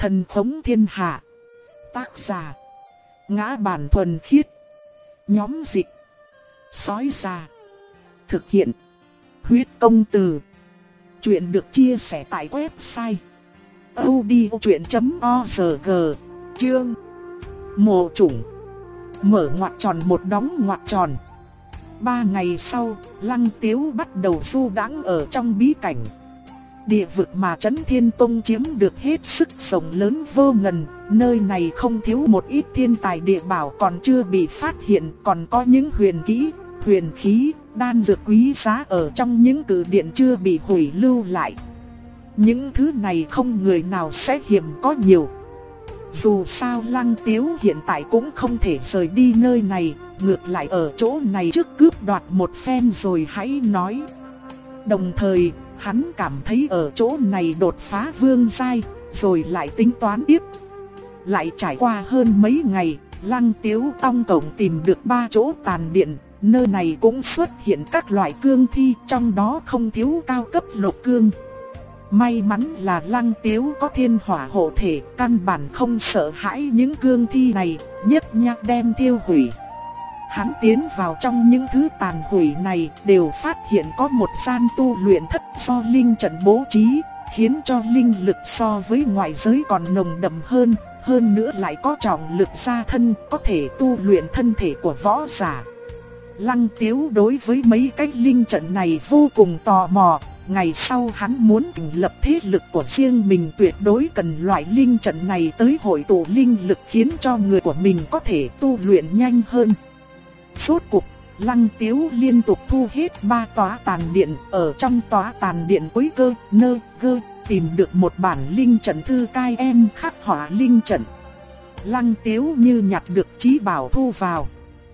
Thần khống thiên hạ. Tác giả: Ngã Bản Thuần Khiết. Nhóm dịch: Sói Già. Thực hiện: Huyết Công Từ. Chuyện được chia sẻ tại website audiochuyện.org. Chương: Mộ Chủng. Mở ngoặc tròn một đóng ngoặc tròn. 3 ngày sau, Lăng Tiếu bắt đầu du đãng ở trong bí cảnh. Địa vực mà Trấn Thiên Tông chiếm được hết sức rộng lớn vô ngần, nơi này không thiếu một ít thiên tài địa bảo còn chưa bị phát hiện, còn có những huyền kỹ, huyền khí, đan dược quý giá ở trong những cự điện chưa bị hủy lưu lại. Những thứ này không người nào sẽ hiếm có nhiều. Dù sao Lăng Tiếu hiện tại cũng không thể rời đi nơi này, ngược lại ở chỗ này trước cướp đoạt một phen rồi hãy nói. Đồng thời, hắn cảm thấy ở chỗ này đột phá vương giai, rồi lại tính toán tiếp. Lại trải qua hơn mấy ngày, Lăng Tiếu tong tổng tìm được 3 chỗ tàn điện, nơi này cũng xuất hiện các loại cương thi, trong đó không thiếu cao cấp lục cương. May mắn là Lăng Tiếu có thiên hỏa hộ thể, căn bản không sợ hãi những cương thi này, nhất nhác đem tiêu hủy. Hắn tiến vào trong những thứ tàn hủy này, đều phát hiện có một gian tu luyện thất do linh trận bố trí, khiến cho linh lực so với ngoại giới còn nồng đậm hơn nữa lại có trọng lực gia thân, có thể tu luyện thân thể của võ giả. Lăng Tiếu đối với mấy cái linh trận này vô cùng tò mò. Ngày sau hắn muốn thành lập thế lực của riêng mình, tuyệt đối cần loại linh trận này tới hội tụ linh lực, khiến cho người của mình có thể tu luyện nhanh hơn. Rốt cuộc, Lăng Tiếu liên tục thu hết 3 tòa tàn điện, ở trong tòa tàn điện cuối cơ tìm được một bản linh trận thư cai em khắc họa linh trận. Lăng Tiếu như nhặt được chí bảo thu vào.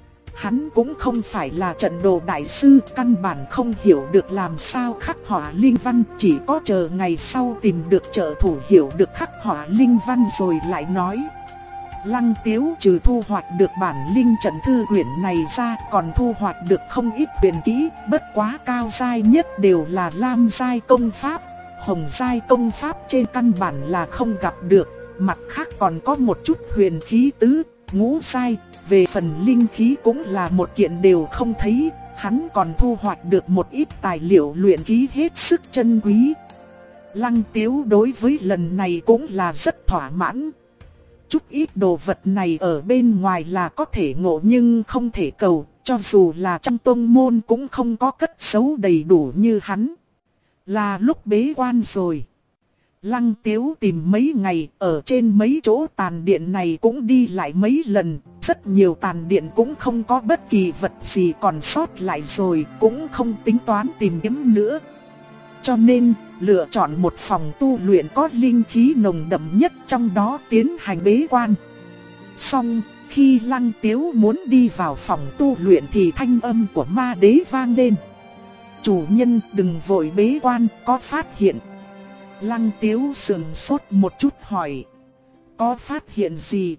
Hắn cũng không phải là trận đồ đại sư, căn bản không hiểu được làm sao khắc họa linh văn, chỉ có chờ ngày sau tìm được trợ thủ hiểu được khắc họa linh văn rồi lại nói. Lăng Tiếu trừ thu hoạch được bản linh trận thư quyển này ra, còn thu hoạch được không ít huyền kỹ, bất quá cao giai nhất đều là lam giai công pháp, hồng giai công pháp trên căn bản là không gặp được, mặt khác còn có một chút huyền khí tứ, ngũ giai, về phần linh khí cũng là một kiện đều không thấy, hắn còn thu hoạch được một ít tài liệu luyện khí hết sức chân quý. Lăng Tiếu đối với lần này cũng là rất thỏa mãn. Chút ít đồ vật này ở bên ngoài là có thể ngộ nhưng không thể cầu, cho dù là trong tông môn cũng không có cất giấu đầy đủ như hắn. Là lúc bế quan rồi. Lăng Tiếu tìm mấy ngày, ở trên mấy chỗ tàn điện này cũng đi lại mấy lần, rất nhiều tàn điện cũng không có bất kỳ vật gì còn sót lại rồi, cũng không tính toán tìm kiếm nữa. Cho nên, lựa chọn một phòng tu luyện có linh khí nồng đậm nhất trong đó tiến hành bế quan. Xong, khi Lăng Tiếu muốn đi vào phòng tu luyện thì thanh âm của ma đế vang lên. Chủ nhân đừng vội bế quan, có phát hiện. Lăng Tiếu sững sốt một chút hỏi. Có phát hiện gì?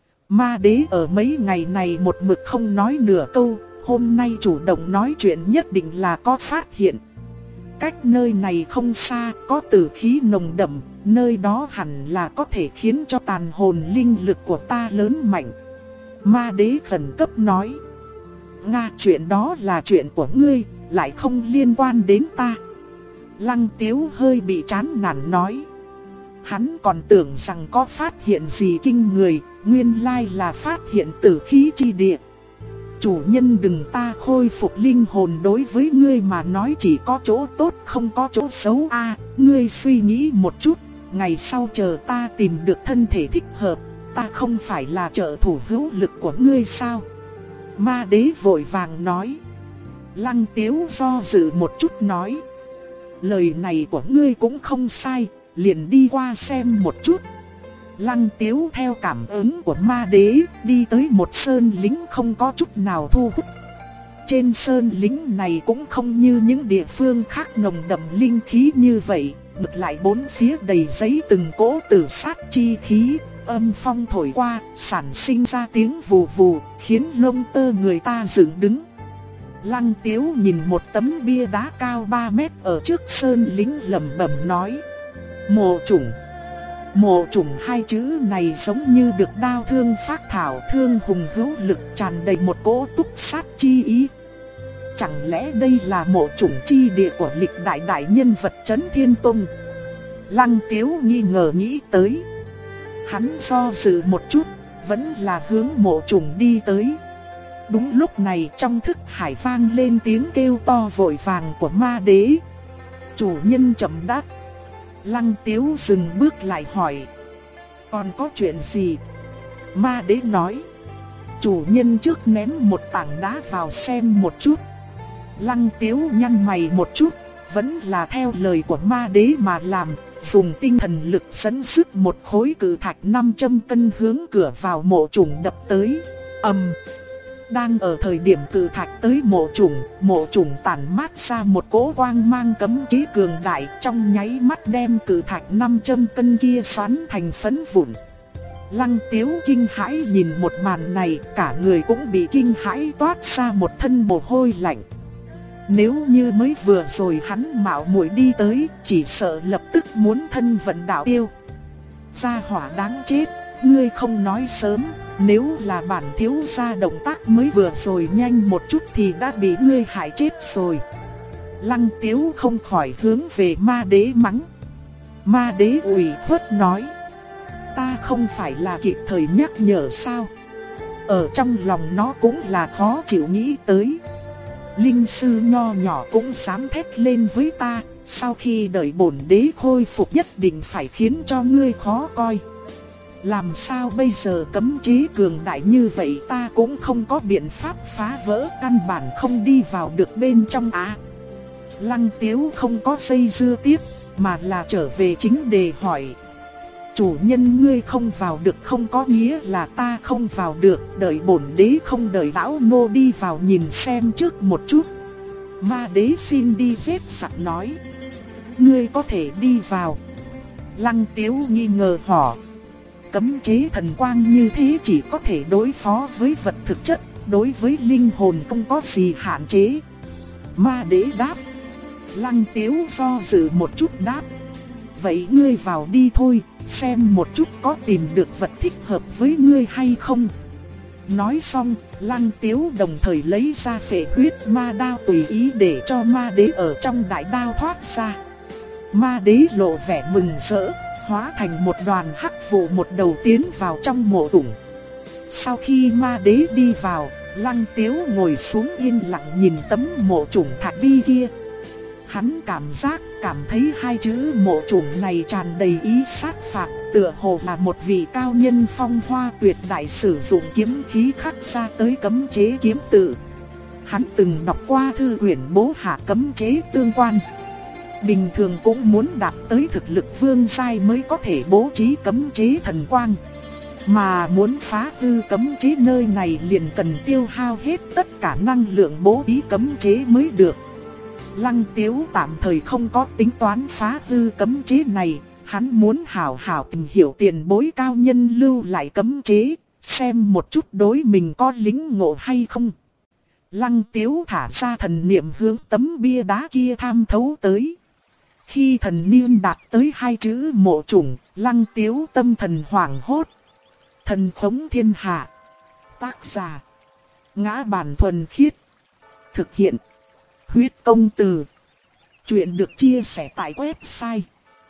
Ma đế ở mấy ngày này một mực không nói nửa câu, hôm nay chủ động nói chuyện nhất định là có phát hiện. Cách nơi này không xa, có tử khí nồng đậm, nơi đó hẳn là có thể khiến cho tàn hồn linh lực của ta lớn mạnh. Ma đế khẩn cấp nói. Nga, chuyện đó là chuyện của ngươi, lại không liên quan đến ta. Lăng Tiếu hơi bị chán nản nói. Hắn còn tưởng rằng có phát hiện gì kinh người, nguyên lai là phát hiện tử khí chi địa. Chủ nhân đừng, ta khôi phục linh hồn đối với ngươi mà nói chỉ có chỗ tốt không có chỗ xấu a. Ngươi suy nghĩ một chút, ngày sau chờ ta tìm được thân thể thích hợp, ta không phải là trợ thủ hữu lực của ngươi sao? Ma đế vội vàng nói. Lăng Tiếu do dự một chút nói. Lời này của ngươi cũng không sai, liền đi qua xem một chút. Lăng Tiếu theo cảm ứng của ma đế đi tới một sơn lĩnh không có chút nào thu hút. Trên sơn lĩnh này cũng không như những địa phương khác nồng đậm linh khí như vậy, ngược lại bốn phía đầy giấy từng cỗ tử sát chi khí, âm phong thổi qua, sản sinh ra tiếng vù vù, khiến lông tơ người ta dựng đứng. Lăng Tiếu nhìn một tấm bia đá cao 3 mét ở trước sơn lĩnh lẩm bẩm nói. Mộ Chủng. Mộ chủng hai chữ này giống như được đao thương phác thảo, thương hùng hữu lực, tràn đầy một cỗ túc sát chi ý. Chẳng lẽ đây là mộ chủng chi địa của lịch đại đại nhân vật Chấn Thiên Tông? Lăng Tiếu nghi ngờ nghĩ tới. Hắn do dự một chút, vẫn là hướng mộ chủng đi tới. Đúng lúc này trong thức hải vang lên tiếng kêu to vội vàng của ma đế. Chủ nhân chậm đáp. Lăng Tiếu dừng bước lại hỏi. Còn có chuyện gì? Ma đế nói. Chủ nhân trước ném một tảng đá vào xem một chút. Lăng Tiếu nhăn mày một chút, vẫn là theo lời của ma đế mà làm, dùng tinh thần lực dẫn sức một khối cự thạch 500 cân hướng cửa vào mộ chủng đập tới. Ầm. Đang ở thời điểm cự thạch tới mộ chủng tản mát ra một cỗ quang mang cấm chế cường đại, trong nháy mắt đem cự thạch 500 cân kia xoắn thành phấn vụn. Lăng Tiếu kinh hãi nhìn một màn này, cả người cũng bị kinh hãi toát ra một thân mồ hôi lạnh. Nếu như mới vừa rồi hắn mạo muội đi tới, chỉ sợ lập tức muốn thân vận đạo tiêu. Gia hỏa đáng chết, ngươi không nói sớm, nếu là bản thiếu gia động tác mới vừa rồi nhanh một chút thì đã bị ngươi hại chết rồi. Lăng Tiếu không khỏi hướng về ma đế mắng. Ma đế ủy khuất nói. Ta không phải là kịp thời nhắc nhở sao? Ở trong lòng nó cũng là khó chịu nghĩ tới. Linh sư nho nhỏ cũng dám thét lên với ta, sau khi đợi bổn đế khôi phục nhất định phải khiến cho ngươi khó coi. Làm sao bây giờ cấm chế cường đại như vậy ta cũng không có biện pháp phá vỡ, căn bản không đi vào được bên trong á. Lăng Tiếu không có dây dưa tiếp, mà là trở về chính đề hỏi. Chủ nhân ngươi không vào được không có nghĩa là ta không vào được, đợi bổn đế không đợi lão nô đi vào nhìn xem trước một chút. Ma đế xin đi giết sặc nói. Ngươi có thể đi vào. Lăng Tiếu nghi ngờ hỏi. Cấm chế thần quang như thế chỉ có thể đối phó với vật thực chất, đối với linh hồn không có gì hạn chế. Ma đế đáp. Lăng Tiếu do dự một chút đáp. Vậy ngươi vào đi thôi, xem một chút có tìm được vật thích hợp với ngươi hay không. Nói xong, Lăng Tiếu đồng thời lấy ra phệ huyết ma đao tùy ý để cho ma đế ở trong đại đao thoát ra. Ma đế lộ vẻ mừng rỡ, hóa thành một đoàn hắc vụ một đầu tiến vào trong mộ chủng. Sau khi ma đế đi vào, Lăng Tiếu ngồi xuống yên lặng nhìn tấm mộ chủng thạch bi kia. Hắn cảm thấy hai chữ mộ chủng này tràn đầy ý sát phạt, tựa hồ là một vị cao nhân phong hoa tuyệt đại sử dụng kiếm khí khắc ra tới cấm chế kiếm tự. Hắn từng đọc qua thư quyển bố hạ cấm chế tương quan. Bình thường cũng muốn đạt tới thực lực vương giai mới có thể bố trí cấm chế thần quang. Mà muốn phá hư cấm chế nơi này liền cần tiêu hao hết tất cả năng lượng bố trí cấm chế mới được. Lăng Tiếu tạm thời không có tính toán phá hư cấm chế này, hắn muốn hảo hảo tìm hiểu tiền bối cao nhân lưu lại cấm chế, xem một chút đối mình có lính ngộ hay không. Lăng Tiếu thả ra thần niệm hướng tấm bia đá kia tham thấu tới. Khi thần niệm đạt tới hai chữ mộ chủng, Lăng Tiếu tâm thần hoảng hốt. Thần khống thiên hạ. Tác giả: Ngã Bản Thuần Khiết. Thực hiện: Huyết Công Từ. Chuyện được chia sẻ tại website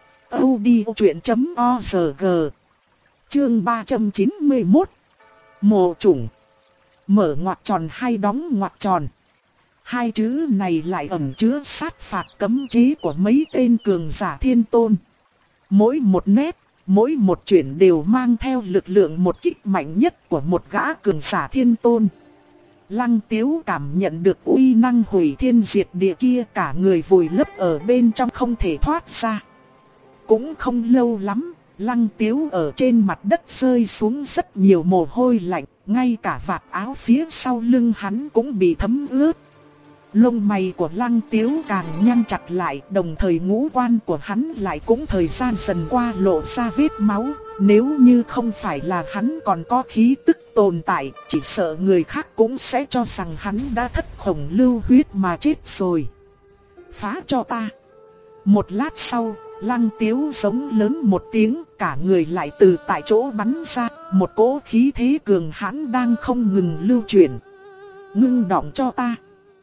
audiochuyện.org. Chương 391. Mộ chủng. Mở ngoặc tròn hay đóng ngoặc tròn. Hai chữ này lại ẩn chứa sát phạt cấm chế của mấy tên cường giả thiên tôn. Mỗi một nét, mỗi một chuyển đều mang theo lực lượng một kích mạnh nhất của một gã cường giả thiên tôn. Lăng Tiếu cảm nhận được uy năng hủy thiên diệt địa kia, cả người vùi lấp ở bên trong không thể thoát ra. Cũng không lâu lắm, Lăng Tiếu ở trên mặt đất rơi xuống rất nhiều mồ hôi lạnh, ngay cả vạt áo phía sau lưng hắn cũng bị thấm ướt. Lông mày của Lăng Tiếu càng nhăn chặt lại, đồng thời ngũ quan của hắn lại cũng thời gian dần qua lộ ra vết máu. Nếu như không phải là hắn còn có khí tức tồn tại, chỉ sợ người khác cũng sẽ cho rằng hắn đã thất khổng lưu huyết mà chết rồi. Phá cho ta. Một lát sau, Lăng Tiếu giống lớn một tiếng, cả người lại từ tại chỗ bắn ra, một cỗ khí thế cường hãn đang không ngừng lưu chuyển. Ngưng động cho ta.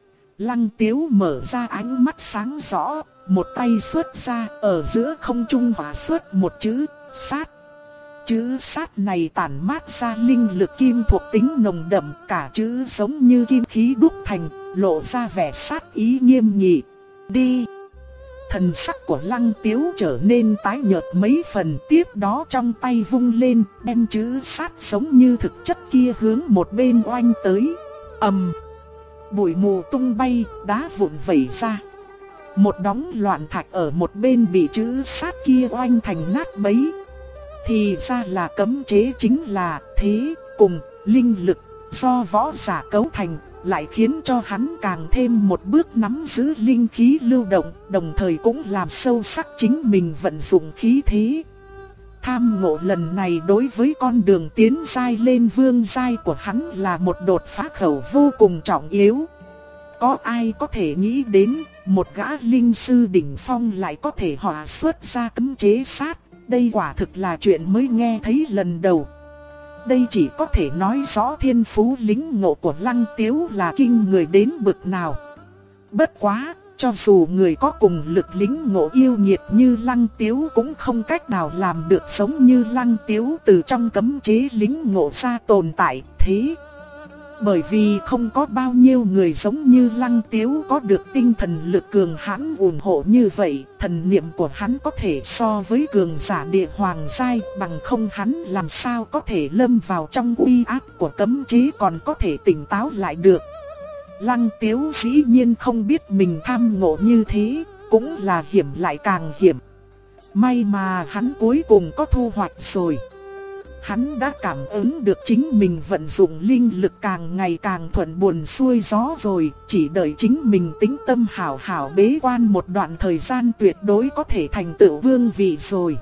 Lăng Tiếu mở ra ánh mắt sáng rõ, một tay xuất ra, ở giữa không trung hóa xuất một chữ sát. Chữ sát này tản mát ra linh lực kim thuộc tính nồng đậm, cả chữ giống như kim khí đúc thành, lộ ra vẻ sát ý nghiêm nghị. Đi! Thần sắc của Lăng Tiếu trở nên tái nhợt mấy phần, tiếp đó trong tay vung lên, đem chữ sát giống như thực chất kia hướng một bên oanh tới. Ầm! Bụi mù tung bay, đá vụn vẩy ra. Một đống loạn thạch ở một bên bị chữ sát kia oanh thành nát bấy. Thì ra là cấm chế chính là thế cùng linh lực do võ giả cấu thành, lại khiến cho hắn càng thêm một bước nắm giữ linh khí lưu động, đồng thời cũng làm sâu sắc chính mình vận dụng khí thế. Tham ngộ lần này đối với con đường tiến giai lên vương giai của hắn là một đột phá khẩu vô cùng trọng yếu. Có ai có thể nghĩ đến một gã linh sư đỉnh phong lại có thể hóa xuất ra cấm chế sát, đây quả thực là chuyện mới nghe thấy lần đầu. Đây chỉ có thể nói rõ thiên phú lĩnh ngộ của Lăng Tiếu là kinh người đến bực nào. Bất quá, cho dù người có cùng lực lĩnh ngộ yêu nghiệt như Lăng Tiếu cũng không cách nào làm được giống như Lăng Tiếu từ trong cấm chế lĩnh ngộ ra tồn tại thế. Bởi vì không có bao nhiêu người giống như Lăng Tiếu có được tinh thần lực cường hãn ủng hộ như vậy, thần niệm của hắn có thể so với cường giả địa hoàng giai, bằng không hắn làm sao có thể lâm vào trong uy áp của cấm chế còn có thể tỉnh táo lại được. Lăng Tiếu dĩ nhiên không biết mình tham ngộ như thế, cũng là hiểm lại càng hiểm. May mà hắn cuối cùng có thu hoạch rồi. Hắn đã cảm ứng được chính mình vận dụng linh lực càng ngày càng thuận buồm xuôi gió rồi, chỉ đợi chính mình tĩnh tâm hảo hảo bế quan một đoạn thời gian tuyệt đối có thể thành tựu vương vị rồi.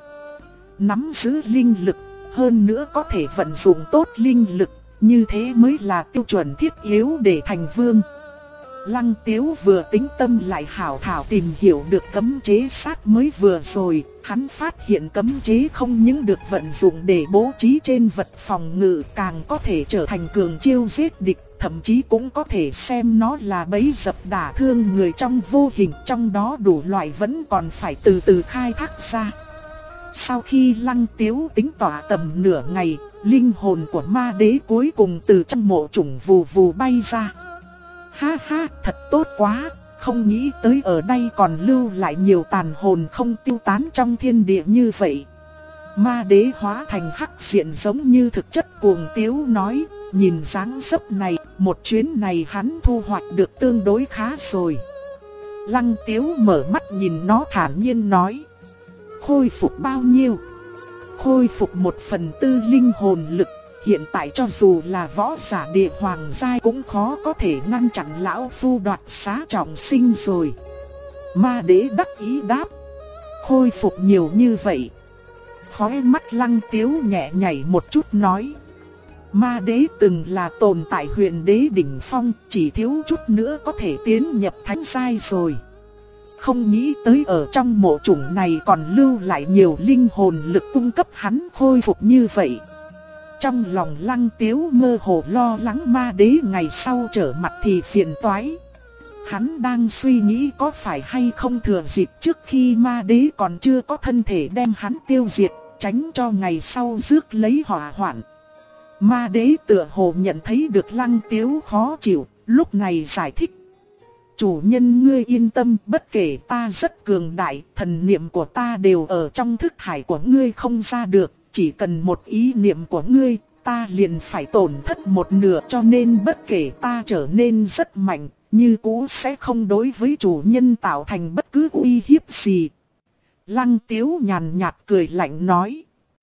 Nắm giữ linh lực, hơn nữa có thể vận dụng tốt linh lực, như thế mới là tiêu chuẩn thiết yếu để thành vương. Lăng Tiếu vừa tĩnh tâm lại hảo thảo tìm hiểu được cấm chế sát mới vừa rồi, hắn phát hiện cấm chế không những được vận dụng để bố trí trên vật phòng ngự, càng có thể trở thành cường chiêu giết địch, thậm chí cũng có thể xem nó là bẫy dập đả thương người trong vô hình, trong đó đủ loại vẫn còn phải từ từ khai thác ra. Sau khi Lăng Tiếu tính tỏa tầm nửa ngày, linh hồn của ma đế cuối cùng từ trong mộ chủng vù vù bay ra. Ha ha, thật tốt quá, không nghĩ tới ở đây còn lưu lại nhiều tàn hồn không tiêu tán trong thiên địa như vậy. Ma đế hóa thành hắc diện giống như thực chất cuồng tiếu nói, nhìn dáng dấp này, một chuyến này hắn thu hoạch được tương đối khá rồi. Lăng Tiếu mở mắt nhìn nó thản nhiên nói, khôi phục bao nhiêu? Khôi phục 1/4 linh hồn lực. Hiện tại cho dù là võ giả địa hoàng giai cũng khó có thể ngăn chặn lão phu đoạt xá trọng sinh rồi. Ma đế đắc ý đáp, khôi phục nhiều như vậy. Khóe mắt Lăng Tiếu nhẹ nhảy một chút nói, ma đế từng là tồn tại huyền đế đỉnh phong, chỉ thiếu chút nữa có thể tiến nhập thánh giai rồi. Không nghĩ tới ở trong mộ chủng này còn lưu lại nhiều linh hồn lực cung cấp hắn khôi phục như vậy. Trong lòng Lăng Tiếu mơ hồ lo lắng ma đế ngày sau trở mặt thì phiền toái. Hắn đang suy nghĩ có phải hay không thừa dịp trước khi ma đế còn chưa có thân thể đem hắn tiêu diệt, tránh cho ngày sau rước lấy họa hoạn. Ma đế tựa hồ nhận thấy được Lăng Tiếu khó chịu, lúc này giải thích. Chủ nhân ngươi yên tâm, bất kể ta rất cường đại, thần niệm của ta đều ở trong thức hải của ngươi không ra được. Chỉ cần một ý niệm của ngươi, ta liền phải tổn thất một nửa, cho nên bất kể ta trở nên rất mạnh, như cũ sẽ không đối với chủ nhân tạo thành bất cứ uy hiếp gì. Lăng Tiếu nhàn nhạt cười lạnh nói,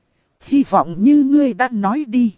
hy vọng như ngươi đã nói đi.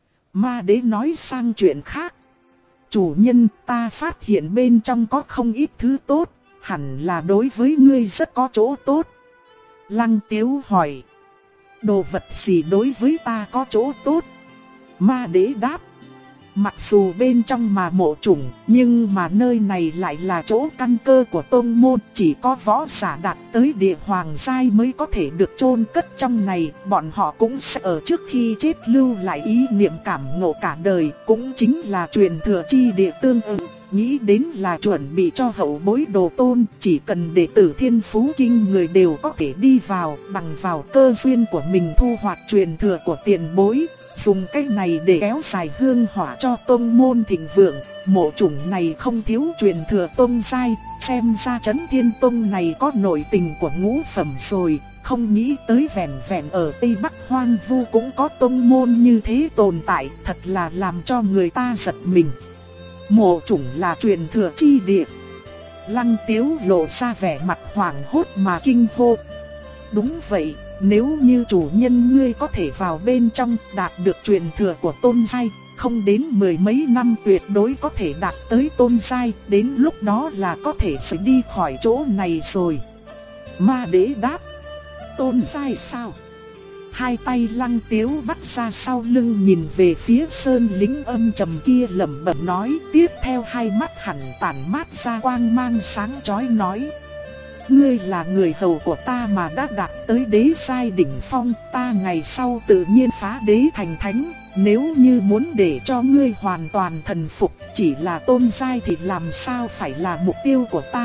Ma đế nói sang chuyện khác, chủ nhân, ta phát hiện bên trong có không ít thứ tốt, hẳn là đối với ngươi rất có chỗ tốt. Lăng Tiếu hỏi, đồ vật gì đối với ta có chỗ tốt? Ma đế đáp, Mặc dù bên trong mà mộ chủng, nhưng mà nơi này lại là chỗ căn cơ của tông môn, chỉ có võ giả đạt tới địa hoàng giai mới có thể được chôn cất trong này. Bọn họ cũng sẽ ở trước khi chết lưu lại ý niệm cảm ngộ cả đời, cũng chính là truyền thừa chi địa tương ứng. Nghĩ đến là chuẩn bị cho hậu bối đồ tôn, chỉ cần đệ tử thiên phú kinh người đều có thể đi vào, bằng vào cơ duyên của mình thu hoạch truyền thừa của tiền bối. Dùng cách này để kéo dài hương hỏa cho tông môn thịnh vượng. Mộ chủng này không thiếu truyền thừa tông giai, xem ra Chấn Thiên Tông này có nội tình của ngũ phẩm rồi. Không nghĩ tới vẻn vẹn ở Tây Bắc hoang vu cũng có tông môn như thế tồn tại, thật là làm cho người ta giật mình. Mộ chủng là truyền thừa chi địa. Lăng Tiếu lộ ra vẻ mặt hoảng hốt mà kinh hô. Đúng vậy, nếu như chủ nhân ngươi có thể vào bên trong đạt được truyền thừa của tôn giai, không đến mười mấy năm tuyệt đối có thể đạt tới tôn giai, đến lúc đó là có thể phải đi khỏi chỗ này rồi. Ma đế đáp, tôn giai sao? Hai tay Lăng Tiếu bắt ra sau lưng nhìn về phía sơn lĩnh âm trầm kia lẩm bẩm nói, tiếp theo hai mắt hẳn tản mát ra quang mang sáng chói nói. Ngươi là người hầu của ta mà đã đạt tới đế giai đỉnh phong, ta ngày sau tự nhiên phá đế thành thánh, nếu như muốn để cho ngươi hoàn toàn thần phục, chỉ là tôn giai thì làm sao phải là mục tiêu của ta.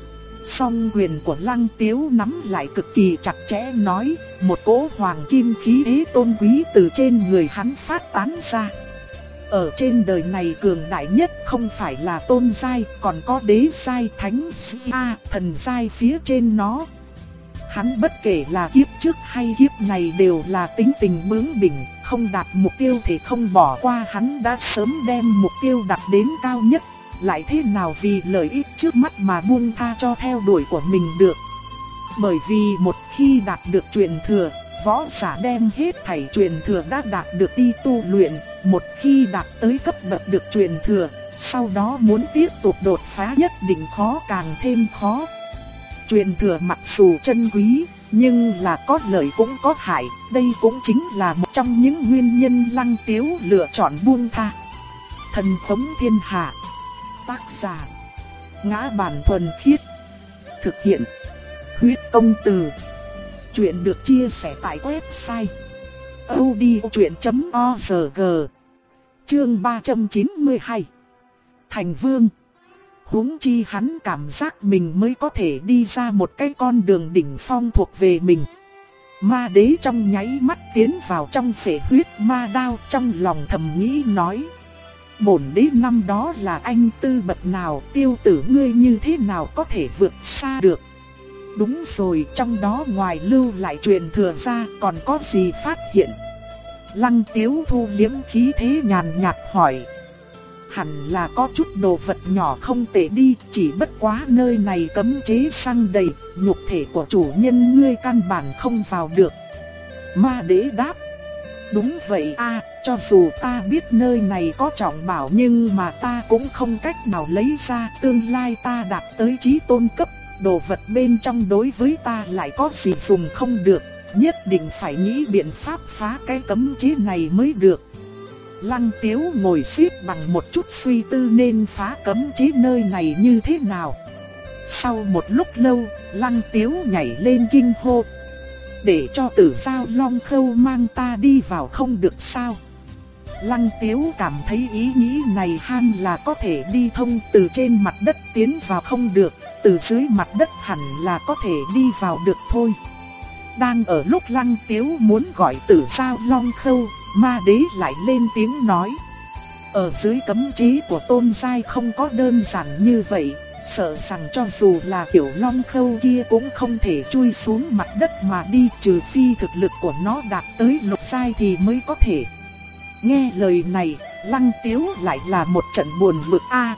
Song quyền của Lăng Tiếu nắm lại cực kỳ chặt chẽ nói, một cỗ hoàng kim khí thế tôn quý từ trên người hắn phát tán ra. Ở trên đời này cường đại nhất không phải là tôn giai, còn có đế giai, thánh giai, thần giai phía trên nó. Hắn bất kể là kiếp trước hay kiếp này đều là tính tình bướng bỉnh, không đạt mục tiêu thì không bỏ qua, hắn đã sớm đem mục tiêu đặt đến cao nhất, lại thế nào vì lợi ích trước mắt mà buông tha cho theo đuổi của mình được. Bởi vì một khi đạt được truyền thừa, võ giả đem hết thảy truyền thừa đã đạt được đi tu luyện, một khi đạt tới cấp bậc được truyền thừa, sau đó muốn tiếp tục đột phá nhất định khó càng thêm khó. Truyền thừa mặc dù chân quý, nhưng là có lợi cũng có hại, đây cũng chính là một trong những nguyên nhân Lăng Tiếu lựa chọn buông tha. Thần Phóng Thiên Hạ. Tác giả: Ngã Bản Thuần Khiết. Thực hiện: Huyết Công Từ. Chuyện được chia sẻ tại website audiochuyện.org. Chương 392. Thành Vương. Huống chi hắn cảm giác mình mới có thể đi ra một cái con đường đỉnh phong thuộc về mình. Ma đế trong nháy mắt tiến vào trong phệ huyết ma đao, trong lòng thầm nghĩ nói: bổn đế năm đó là anh tư bậc nào, tiêu tử ngươi như thế nào có thể vượt xa được. Đúng rồi, trong đó ngoài lưu lại truyền thừa ra còn có gì phát hiện? Lăng Tiếu thu liếm khí thế nhàn nhạt hỏi. Hẳn là có chút đồ vật nhỏ không tệ đi, chỉ bất quá nơi này cấm chế xăng đầy, nhục thể của chủ nhân ngươi căn bản không vào được. Ma đế đáp. Đúng vậy a, cho dù ta biết nơi này có trọng bảo nhưng mà ta cũng không cách nào lấy ra, tương lai ta đạt tới chí tôn cấp, đồ vật bên trong đối với ta lại có gì dùng không được, nhất định phải nghĩ biện pháp phá cái cấm chế này mới được. Lăng Tiếu ngồi xếp bằng một chút suy tư nên phá cấm chế nơi này như thế nào. Sau một lúc lâu, Lăng Tiếu nhảy lên kinh hô. Để cho Tử Giao Long Khâu mang ta đi vào không được sao? Lăng Tiếu cảm thấy ý nghĩ này han là có thể đi thông, từ trên mặt đất tiến vào không được, từ dưới mặt đất hẳn là có thể đi vào được thôi. Đang ở lúc Lăng Tiếu muốn gọi Tử Giao Long Khâu, ma đế lại lên tiếng nói. Ở dưới cấm chế của tôn giai không có đơn giản như vậy, sợ rằng cho dù là tiểu long khâu kia cũng không thể chui xuống mặt đất mà đi, trừ phi thực lực của nó đạt tới lục giai thì mới có thể. Nghe lời này, Lăng Tiếu lại là một trận buồn bực a.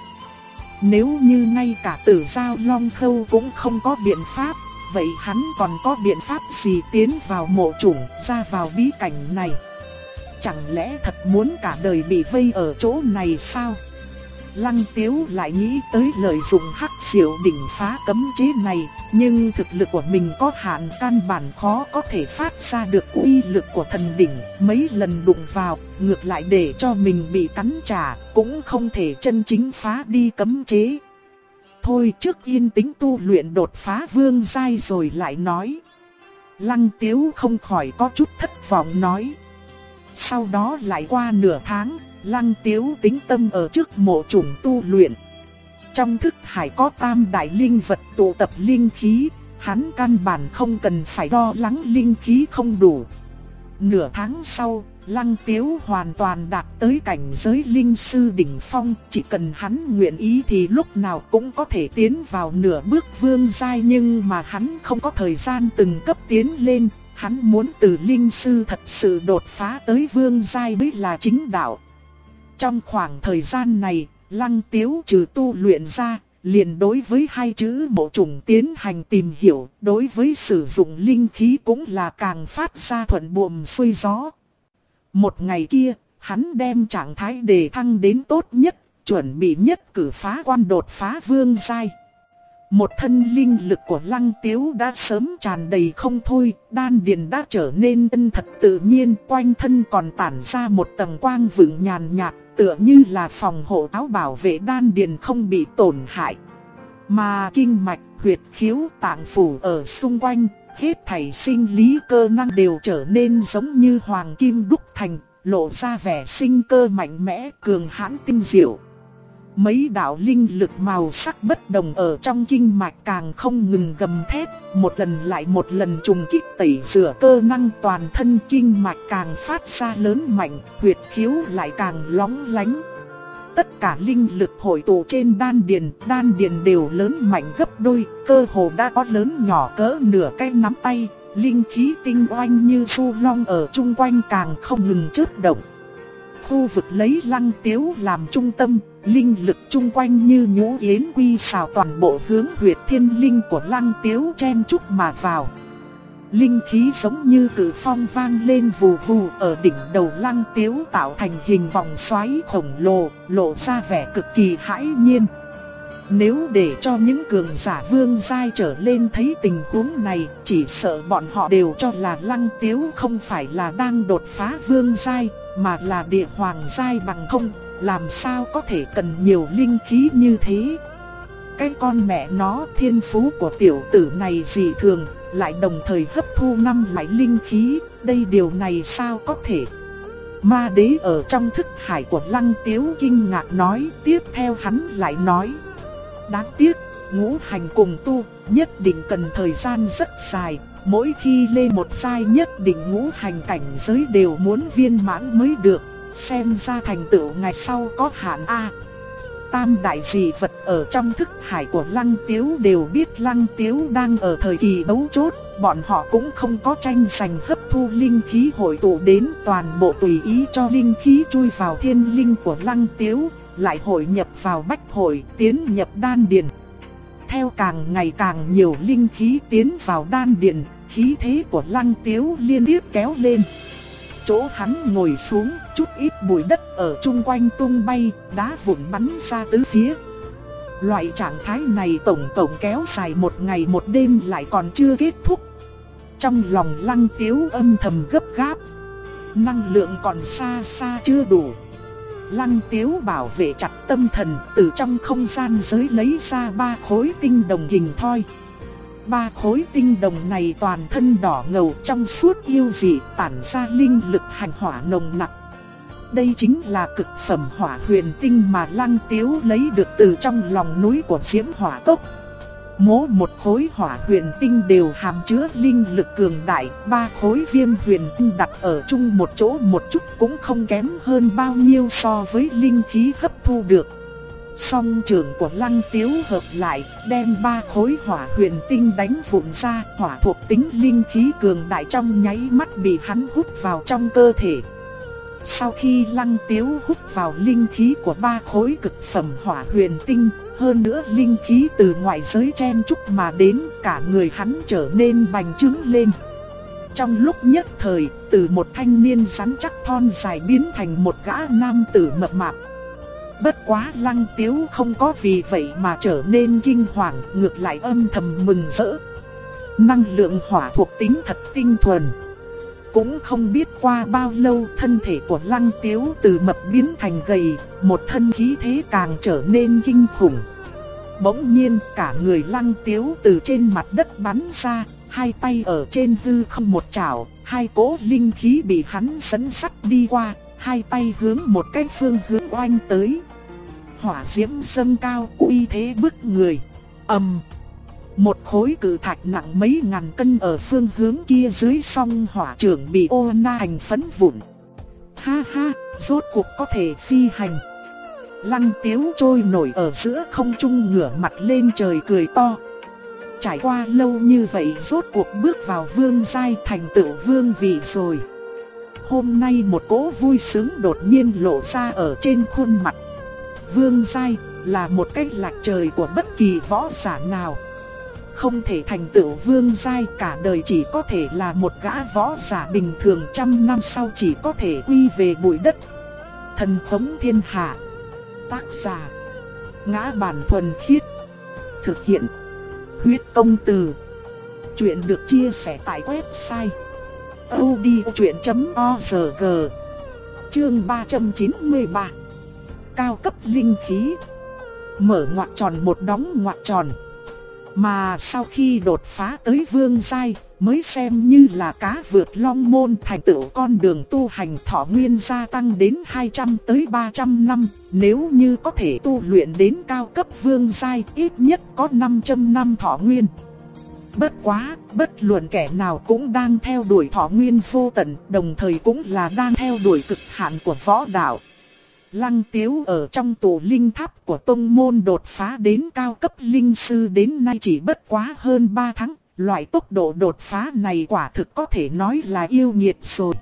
Nếu như ngay cả Tử Giao Long Khâu cũng không có biện pháp, vậy hắn còn có biện pháp gì tiến vào mộ chủng, ra vào bí cảnh này? Chẳng lẽ thật muốn cả đời bị vây ở chỗ này sao? Lăng Tiếu lại nghĩ tới lợi dụng hắc diệu đỉnh phá cấm chế này, nhưng thực lực của mình có hạn, căn bản khó có thể phát ra được uy lực của thần đỉnh. Mấy lần đụng vào, ngược lại để cho mình bị cắn trả, cũng không thể chân chính phá đi cấm chế. Thôi trước yên tĩnh tu luyện đột phá vương giai rồi lại nói. Lăng Tiếu không khỏi có chút thất vọng nói. Sau đó lại qua nửa tháng, Lăng Tiếu tĩnh tâm ở trước mộ trùng tu luyện. Trong thức hải có tam đại linh vật tụ tập linh khí, hắn căn bản không cần phải lo lắng linh khí không đủ. Nửa tháng sau, Lăng Tiếu hoàn toàn đạt tới cảnh giới linh sư đỉnh phong, chỉ cần hắn nguyện ý thì lúc nào cũng có thể tiến vào nửa bước vương giai, nhưng mà hắn không có thời gian từng cấp tiến lên, hắn muốn từ linh sư thật sự đột phá tới vương giai mới là chính đạo. Trong khoảng thời gian này, Lăng Tiếu trừ tu luyện ra, liền đối với hai chữ mộ trùng tiến hành tìm hiểu, đối với sử dụng linh khí cũng là càng phát ra thuận buồm xuôi gió. Một ngày kia, hắn đem trạng thái đề thăng đến tốt nhất, chuẩn bị nhất cử phá quan đột phá vương giai. Một thân linh lực của Lăng Tiếu đã sớm tràn đầy không thôi, đan điền đã trở nên ân thật tự nhiên, quanh thân còn tản ra một tầng quang vững nhàn nhạt, tựa như là phòng hộ áo bảo vệ đan điền không bị tổn hại. Mà kinh mạch, huyệt khiếu, tạng phủ ở xung quanh, hết thảy sinh lý cơ năng đều trở nên giống như hoàng kim đúc thành, lộ ra vẻ sinh cơ mạnh mẽ, cường hãn tinh diệu. Mấy đạo linh lực màu sắc bất đồng ở trong kinh mạch càng không ngừng gầm thét, một lần lại một lần trùng kích tẩy rửa cơ năng toàn thân, kinh mạch càng phát ra lớn mạnh, huyệt khiếu lại càng lóng lánh. Tất cả linh lực hội tụ trên đan điền đều lớn mạnh gấp đôi, cơ hồ đã có lớn nhỏ cỡ nửa cái nắm tay, linh khí tinh oanh như su long ở chung quanh càng không ngừng chớp động. Khu vực lấy Lăng Tiếu làm trung tâm, linh lực chung quanh như nhũ yến quy xào toàn bộ hướng huyệt thiên linh của Lăng Tiếu chen chúc mà vào. Linh khí giống như cự phong vang lên vù vù, ở đỉnh đầu Lăng Tiếu tạo thành hình vòng xoáy khổng lồ, lộ ra vẻ cực kỳ hãi nhiên. Nếu để cho những cường giả vương giai trở lên thấy tình huống này, chỉ sợ bọn họ đều cho là Lăng Tiếu không phải là đang đột phá vương giai, mà là địa hoàng giai bằng không, làm sao có thể cần nhiều linh khí như thế. Cái con mẹ nó, thiên phú của tiểu tử này dị thường, lại đồng thời hấp thu 5 loại linh khí, đây điều này sao có thể. Ma đế ở trong thức hải của Lăng Tiếu kinh ngạc nói, tiếp theo hắn lại nói. Đáng tiếc, ngũ hành cùng tu, nhất định cần thời gian rất dài, mỗi khi lên một giai nhất định ngũ hành cảnh giới đều muốn viên mãn mới được, xem ra thành tựu ngày sau có hạn a. Tam đại dị vật ở trong thức hải của Lăng Tiếu đều biết Lăng Tiếu đang ở thời kỳ mấu chốt, bọn họ cũng không có tranh giành hấp thu linh khí hội tụ đến, toàn bộ tùy ý cho linh khí chui vào thiên linh của Lăng Tiếu, lại hội nhập vào bách hội, tiến nhập đan điền. Theo càng ngày càng nhiều linh khí tiến vào đan điền, khí thế của Lăng Tiếu liên tiếp kéo lên. Chỗ hắn ngồi xuống, chút ít bụi đất ở chung quanh tung bay, đá vụn bắn ra tứ phía. Loại trạng thái này tổng cộng kéo dài một ngày một đêm lại còn chưa kết thúc. Trong lòng Lăng Tiếu âm thầm gấp gáp, năng lượng còn xa xa chưa đủ. Lăng Tiếu bảo vệ chặt tâm thần, từ trong không gian giới lấy ra 3 khối tinh đồng hình thoi. 3 khối tinh đồng này toàn thân đỏ ngầu trong suốt yêu dị, tản ra linh lực hành hỏa nồng nặc. Đây chính là cực phẩm hỏa huyền tinh mà Lăng Tiếu lấy được từ trong lòng núi của Diễm Hỏa Cốc. Mỗi một khối hỏa huyền tinh đều hàm chứa linh lực cường đại, 3 khối viêm huyền tinh đặt ở chung một chỗ một chút cũng không kém hơn bao nhiêu so với linh khí hấp thu được. Song trường của Lăng Tiếu hợp lại, đem 3 khối hỏa huyền tinh đánh vụn ra, hỏa thuộc tính linh khí cường đại trong nháy mắt bị hắn hút vào trong cơ thể. Sau khi Lăng Tiếu hút vào linh khí của 3 khối cực phẩm hỏa huyền tinh, hơn nữa linh khí từ ngoại giới chen chúc mà đến, cả người hắn trở nên bành trướng lên. Trong lúc nhất thời, từ một thanh niên rắn chắc thon dài biến thành một gã nam tử mập mạp. Bất quá Lăng Tiếu không có vì vậy mà trở nên kinh hoàng, ngược lại âm thầm mừng rỡ. Năng lượng hỏa thuộc tính thật tinh thuần. Cũng không biết qua bao lâu thân thể của Lăng Tiếu từ mập biến thành gầy, một thân khí thế càng trở nên kinh khủng. Bỗng nhiên cả người Lăng Tiếu từ trên mặt đất bắn ra, hai tay ở trên hư không một chảo, hai cỗ linh khí bị hắn dẫn sắt đi qua, hai tay hướng một cái phương hướng oanh tới. Hỏa diễm dâng cao, uy thế bức người. Một khối cự thạch nặng mấy ngàn cân ở phương hướng kia dưới song hỏa trưởng bị ô na hành phấn vụn. Ha ha, rốt cuộc có thể phi hành. Lăng Tiếu trôi nổi ở giữa không trung, ngửa mặt lên trời cười to. Trải qua lâu như vậy rốt cuộc bước vào vương giai, thành tựu vương vị rồi. Hôm nay một cỗ vui sướng đột nhiên lộ ra ở trên khuôn mặt. Vương giai là một cái lệch trời của bất kỳ võ giả nào. Không thể thành tựu vương giai, cả đời chỉ có thể là một gã võ giả bình thường, trăm năm sau chỉ có thể quy về bụi đất. Thần khống thiên hạ. Tác giả: Ngã Bản Thuần Khiết. Thực hiện: Huyết Công Từ. Chuyện được chia sẻ tại website audiochuyện.org. Chương 393. Cao cấp linh khí. Mở ngoặc tròn một đóng ngoặc tròn. Mà sau khi đột phá tới vương giai, mới xem như là cá vượt long môn, thành tựu con đường tu hành, thọ nguyên gia tăng đến 200 tới 300 năm. Nếu như có thể tu luyện đến cao cấp vương giai, ít nhất có 500 năm thọ nguyên. Bất quá, bất luận kẻ nào cũng đang theo đuổi thọ nguyên vô tận, đồng thời cũng là đang theo đuổi cực hạn của võ đạo. Lăng Tiếu ở trong tụ linh tháp của tông môn đột phá đến cao cấp linh sư đến nay chỉ bất quá hơn 3 tháng. Loại tốc độ đột phá này quả thực có thể nói là yêu nghiệt rồi.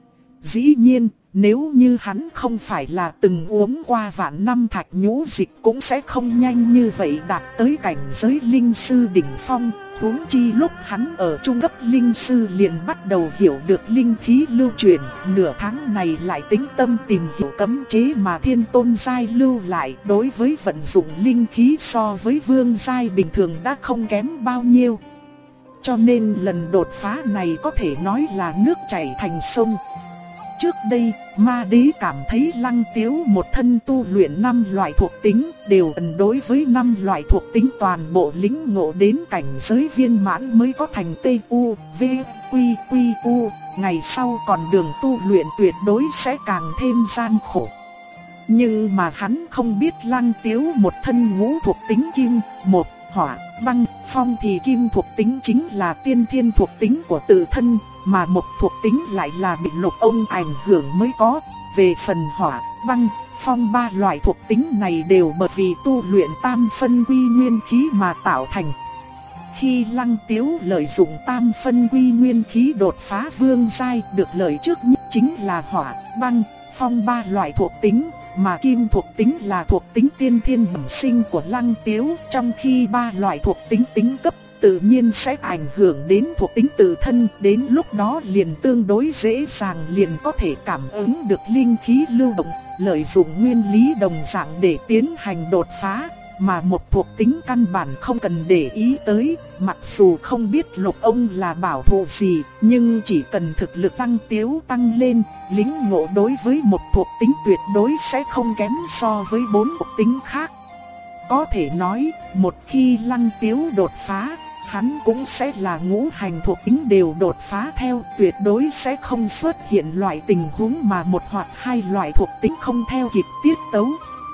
Dĩ nhiên, nếu như hắn không phải là từng uống qua vạn năm thạch nhũ dịch cũng sẽ không nhanh như vậy đạt tới cảnh giới linh sư đỉnh phong. Huống chi lúc hắn ở trung cấp linh sư liền bắt đầu hiểu được linh khí lưu truyền, nửa tháng này lại tĩnh tâm tìm hiểu cấm chế mà Thiên Tôn giai lưu lại, đối với vận dụng linh khí so với vương giai bình thường đã không kém bao nhiêu. Cho nên lần đột phá này có thể nói là nước chảy thành sông. Trước đây, Ma Đế cảm thấy Lăng Tiếu một thân tu luyện 5 loại thuộc tính, đều ẩn đối với 5 loại thuộc tính toàn bộ lĩnh ngộ đến cảnh giới viên mãn mới có thành T.U. V. Quy. Quy. U. Ngày sau còn đường tu luyện tuyệt đối sẽ càng thêm gian khổ. Nhưng mà hắn không biết Lăng Tiếu một thân ngũ thuộc tính kim, một hỏa, băng, phong thì kim thuộc tính chính là tiên thiên thuộc tính của tự thân, mà một thuộc tính lại là bị Lục Ông ảnh hưởng mới có. Về phần hỏa, băng, phong ba loại thuộc tính này đều bởi vì tu luyện tam phân quy nguyên khí mà tạo thành. Khi Lăng Tiếu lợi dụng tam phân quy nguyên khí đột phá vương giai, được lợi trước nhất chính là hỏa, băng, phong ba loại thuộc tính. Mà kim thuộc tính là thuộc tính tiên thiên bẩm sinh của Lăng Tiếu, trong khi ba loại thuộc tính tính cấp tự nhiên sẽ ảnh hưởng đến thuộc tính tự thân, đến lúc đó liền tương đối dễ dàng liền có thể cảm ứng được linh khí lưu động, lợi dụng nguyên lý đồng dạng để tiến hành đột phá. Mà một thuộc tính căn bản không cần để ý tới, mặc dù không biết Lục Ông là bảo hộ gì, nhưng chỉ cần thực lực Lăng Tiếu tăng lên, lĩnh ngộ đối với một thuộc tính tuyệt đối sẽ không kém so với 4 thuộc tính khác. Có thể nói, một khi Lăng Tiếu đột phá, hắn cũng sẽ là ngũ hành thuộc tính đều đột phá theo, tuyệt đối sẽ không xuất hiện loại tình huống mà một hoặc hai loại thuộc tính không theo kịp tiết tấu.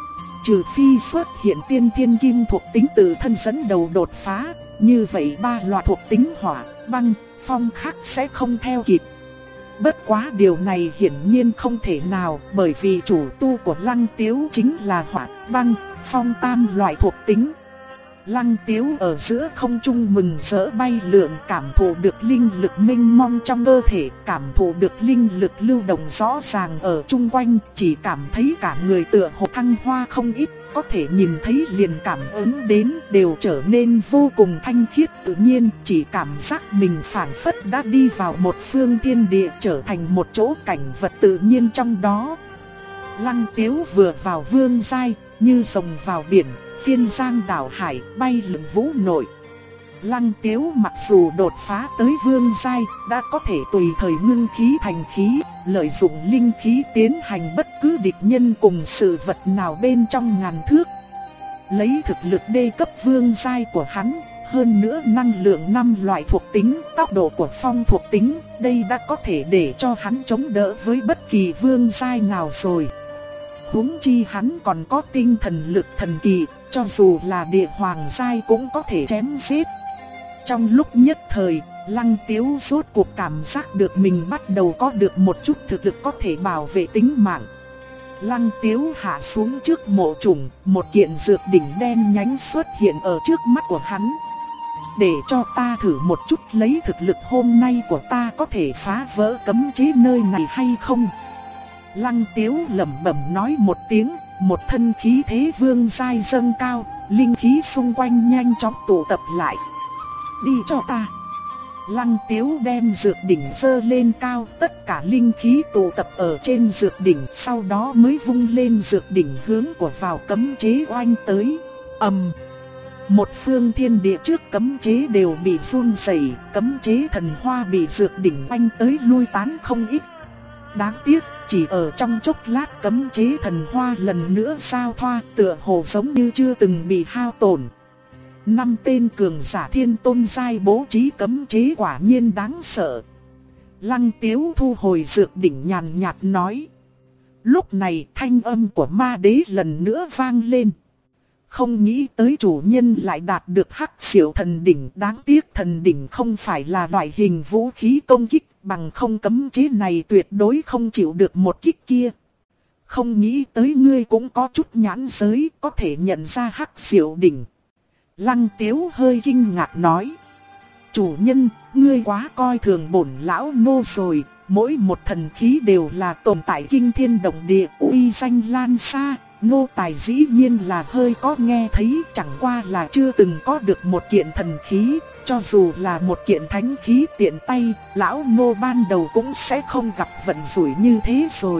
Trừ phi xuất hiện tiên thiên kim thuộc tính tự thân dẫn đầu đột phá, như vậy ba loại thuộc tính hỏa, băng, phong khác sẽ không theo kịp. Bất quá điều này hiển nhiên không thể nào, bởi vì chủ tu của Lăng Tiếu chính là hỏa, băng, phong tam loại thuộc tính. Lăng Tiếu ở giữa không trung mừng rỡ bay lượn, cảm thụ được linh lực mênh mông trong cơ thể, cảm thụ được linh lực lưu động rõ ràng ở chung quanh, chỉ cảm thấy cả người tựa hồ thăng hoa không ít, có thể nhìn thấy liền cảm ứng đến đều trở nên vô cùng thanh khiết tự nhiên, chỉ cảm giác mình phảng phất đã đi vào một phương thiên địa, trở thành một chỗ cảnh vật tự nhiên trong đó. Lăng Tiếu vừa vào vương giai, như rồng vào biển, phiên giang đảo hải, bay lượn vũ nội. Lăng Tiếu mặc dù đột phá tới vương giai, đã có thể tùy thời ngưng khí thành khí, lợi dụng linh khí tiến hành bất cứ địch nhân cùng sự vật nào bên trong ngàn thước. Lấy thực lực đê cấp vương giai của hắn, hơn nữa năng lượng 5 loại thuộc tính, tốc độ của phong thuộc tính, đây đã có thể để cho hắn chống đỡ với bất kỳ vương giai nào rồi. Huống chi hắn còn có tinh thần lực thần kỳ, cho dù là địa hoàng giai cũng có thể chém giết. Trong lúc nhất thời, Lăng Tiếu rốt cuộc cảm giác được mình bắt đầu có được một chút thực lực có thể bảo vệ tính mạng. Lăng Tiếu hạ xuống trước mộ trùng, một kiện dược đỉnh đen nhánh xuất hiện ở trước mắt của hắn. Để cho ta thử một chút lấy thực lực hôm nay của ta có thể phá vỡ cấm chế nơi này hay không. Lăng Tiếu lẩm bẩm nói một tiếng, một thân khí thế vương giai dâng cao, linh khí xung quanh nhanh chóng tụ tập lại. Đi cho ta. Lăng Tiếu đem dược đỉnh giơ lên cao, tất cả linh khí tụ tập ở trên dược đỉnh, sau đó mới vung lên dược đỉnh hướng của vào cấm chế oanh tới. Một phương thiên địa trước cấm chế đều bị run rẩy, cấm chế thần hoa bị dược đỉnh oanh tới lui tán không ít. Đáng tiếc, chỉ ở trong chốc lát cấm chế thần hoa lần nữa sao thoa, tựa hồ giống như chưa từng bị hao tổn. 5 tên cường giả thiên tôn giai bố trí cấm chế quả nhiên đáng sợ. Lăng Tiếu thu hồi dược đỉnh nhàn nhạt nói. Lúc này thanh âm của ma đế lần nữa vang lên. Không nghĩ tới chủ nhân lại đạt được hắc diệu thần đỉnh, đáng tiếc thần đỉnh không phải là loại hình vũ khí công kích, bằng không cấm chế này tuyệt đối không chịu được một kích kia. Không nghĩ tới ngươi cũng có chút nhãn giới, có thể nhận ra hắc diệu đỉnh. Lăng Tiếu hơi kinh ngạc nói. Chủ nhân, ngươi quá coi thường bổn lão nô rồi, mỗi một thần khí đều là tồn tại kinh thiên động địa, uy danh lan xa. Nô tài dĩ nhiên là hơi có nghe thấy, chẳng qua là chưa từng có được một kiện thần khí, cho dù là một kiện thánh khí tiện tay, lão nô ban đầu cũng sẽ không gặp vận rủi như thế rồi.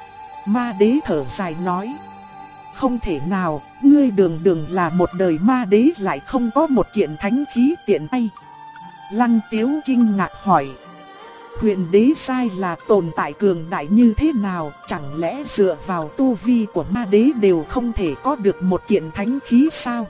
Ma đế thở dài nói. Không thể nào, ngươi đường là một đời ma đế lại không có một kiện thánh khí tiện tay. Lăng Tiếu kinh ngạc hỏi. Huyền đế sai là tồn tại cường đại như thế nào, chẳng lẽ dựa vào tu vi của ma đế đều không thể có được một kiện thánh khí sao?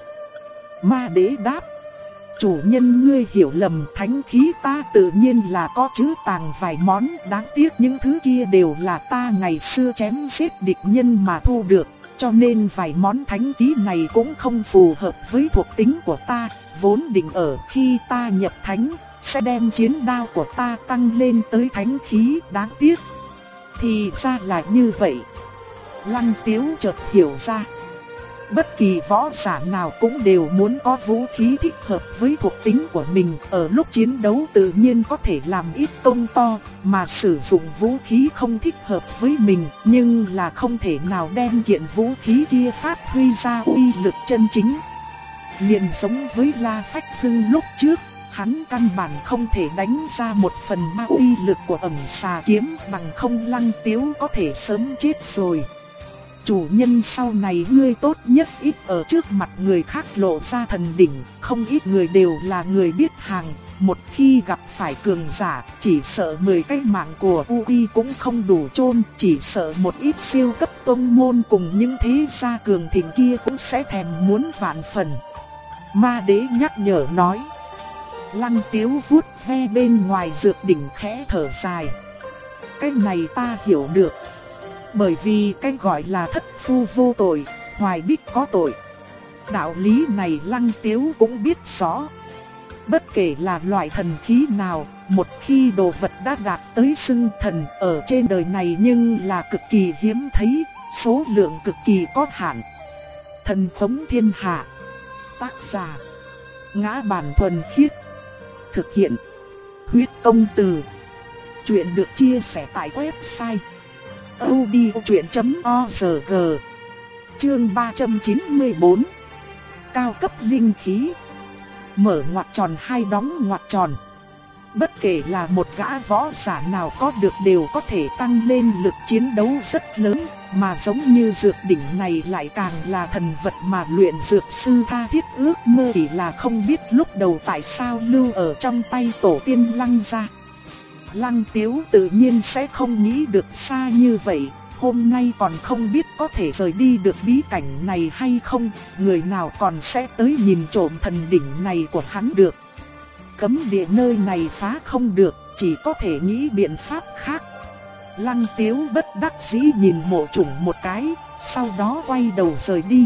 Ma đế đáp. Chủ nhân ngươi hiểu lầm, thánh khí ta tự nhiên là có chữ tàng vài món, đáng tiếc những thứ kia đều là ta ngày xưa chém giết địch nhân mà thu được. Cho nên vài món thánh khí này cũng không phù hợp với thuộc tính của ta, vốn định ở khi ta nhập thánh, sẽ đem chiến đao của ta tăng lên tới thánh khí, đáng tiếc. Thì ra là như vậy. Lăng Tiếu chợt hiểu ra. Bất kỳ võ giả nào cũng đều muốn có vũ khí thích hợp với thuộc tính của mình, ở lúc chiến đấu tự nhiên có thể làm ít công to, mà sử dụng vũ khí không thích hợp với mình, nhưng là không thể nào đem kiện vũ khí kia phát huy ra uy lực chân chính. Liền giống với La Phách Hưng lúc trước, hắn căn bản không thể đánh ra 1/3 uy lực của ẩn xà kiếm, bằng không Lăng Tiếu có thể sớm chết rồi. Chủ nhân sau này ngươi tốt nhất ít ở trước mặt người khác lộ ra thần đỉnh, không ít người đều là người biết hàng, một khi gặp phải cường giả, chỉ sợ 10 cái mạng của UI cũng không đủ chôn, chỉ sợ một ít siêu cấp tông môn cùng những thế gia cường thịnh kia cũng sẽ thèm muốn vạn phần. Ma đế nhắc nhở nói. Lăng Tiếu vuốt ve bên ngoài dược đỉnh khẽ thở dài. Cái này ta hiểu được. Bởi vì cái gọi là thất phu vô tội, hoài bích có tội. Đạo lý này Lăng Tiếu cũng biết rõ. Bất kể là loại thần khí nào, một khi đồ vật đã đạt tới xưng thần ở trên đời này nhưng là cực kỳ hiếm thấy, số lượng cực kỳ có hạn. Thần phóng thiên hạ. Tác giả Ngã Bản Thuần Khiết. Thực hiện Huyết Công Từ. Chuyện được chia sẻ tại website audiochuyện.org. Chương 394. Cao cấp linh khí. Mở ngoặc tròn hai đóng ngoặc tròn. Bất kể là một gã võ giả nào có được đều có thể tăng lên lực chiến đấu rất lớn, mà giống như dược đỉnh này lại càng là thần vật mà luyện dược sư tha thiết ước mơ, chỉ là không biết lúc đầu tại sao lưu ở trong tay tổ tiên Lăng gia. Lăng Tiếu tự nhiên sẽ không nghĩ được xa như vậy, hôm nay còn không biết có thể rời đi được bí cảnh này hay không, người nào còn sẽ tới nhìn trộm thần đỉnh này của hắn được. Cấm địa nơi này phá không được, chỉ có thể nghĩ biện pháp khác. Lăng Tiếu bất đắc dĩ nhìn Mộ Chủng một cái, sau đó quay đầu rời đi.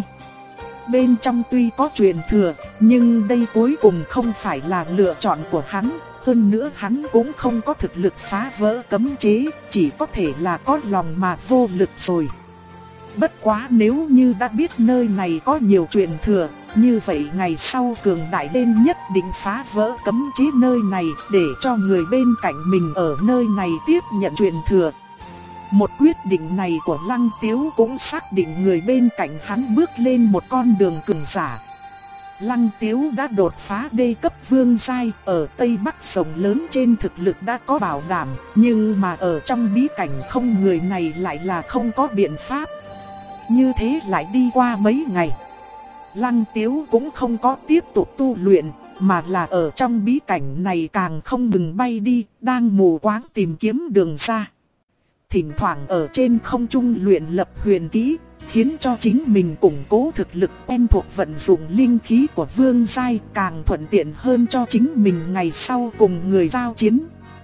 Bên trong tuy có truyền thừa, nhưng đây cuối cùng không phải là lựa chọn của hắn. Hơn nữa hắn cũng không có thực lực phá vỡ cấm chế, chỉ có thể là có lòng mà vô lực rồi. Bất quá nếu như đã biết nơi này có nhiều truyền thừa, như vậy ngày sau cường đại lên nhất định phá vỡ cấm chế nơi này để cho người bên cạnh mình ở nơi này tiếp nhận truyền thừa. Một quyết định này của Lăng Tiếu cũng xác định người bên cạnh hắn bước lên một con đường cường giả. Lăng Tiếu đã đột phá đê cấp vương giai, ở Tây Bắc rộng lớn trên thực lực đã có bảo đảm, nhưng mà ở trong bí cảnh không người này lại là không có biện pháp. Như thế lại đi qua mấy ngày, Lăng Tiếu cũng không có tiếp tục tu luyện, mà là ở trong bí cảnh này càng không ngừng bay đi, đang mù quáng tìm kiếm đường ra. Thỉnh thoảng ở trên không trung luyện lập huyền kỹ, khiến cho chính mình củng cố thực lực, quen thuộc vận dụng linh khí của vương giai, càng thuận tiện hơn cho chính mình ngày sau cùng người giao chiến.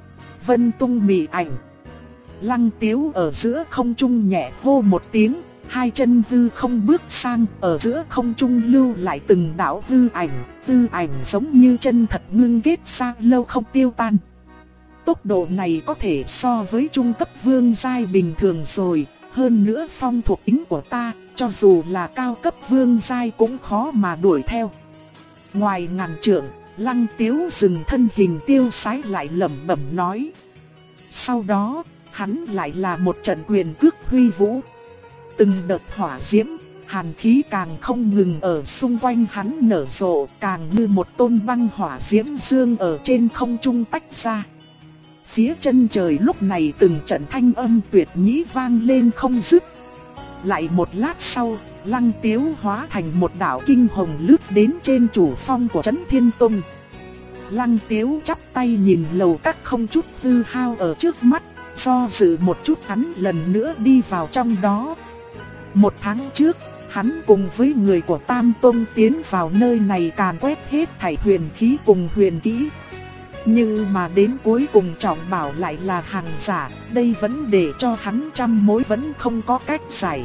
Vân tung mị ảnh. Lăng Tiếu ở giữa không trung nhẹ hô một tiếng, hai chân hư không bước sang, ở giữa không trung lưu lại từng đạo hư ảnh giống như chân thật ngưng kết ra lâu không tiêu tan. Tốc độ này có thể so với trung cấp vương giai bình thường rồi, hơn nữa phong thuộc tính của ta, cho dù là cao cấp vương giai cũng khó mà đuổi theo. Ngoài ngàn trượng, Lăng Tiếu dừng thân hình tiêu sái lại lẩm bẩm nói. Sau đó, hắn lại là một trận quyền cước huy vũ. Từng đợt hỏa diễm, hàn khí càng không ngừng ở xung quanh hắn nở rộ, càng như một tôn băng hỏa diễm dương ở trên không trung tách ra. Phía chân trời lúc này từng trận thanh âm tuyệt nhĩ vang lên không dứt. Lại một lát sau, Lăng Tiếu hóa thành một đạo kinh hồng lướt đến trên chủ phong của Trấn Thiên Tông. Lăng Tiếu chắp tay nhìn lầu các không chút hư hao ở trước mắt, do dự một chút hắn lần nữa đi vào trong đó. Một tháng trước, hắn cùng với người của Tam Tông tiến vào nơi này càn quét hết thảy huyền khí cùng huyền kỹ. Nhưng mà đến cuối cùng trọng bảo lại là hàng giả, đây vẫn để cho hắn trăm mối vẫn không có cách giải.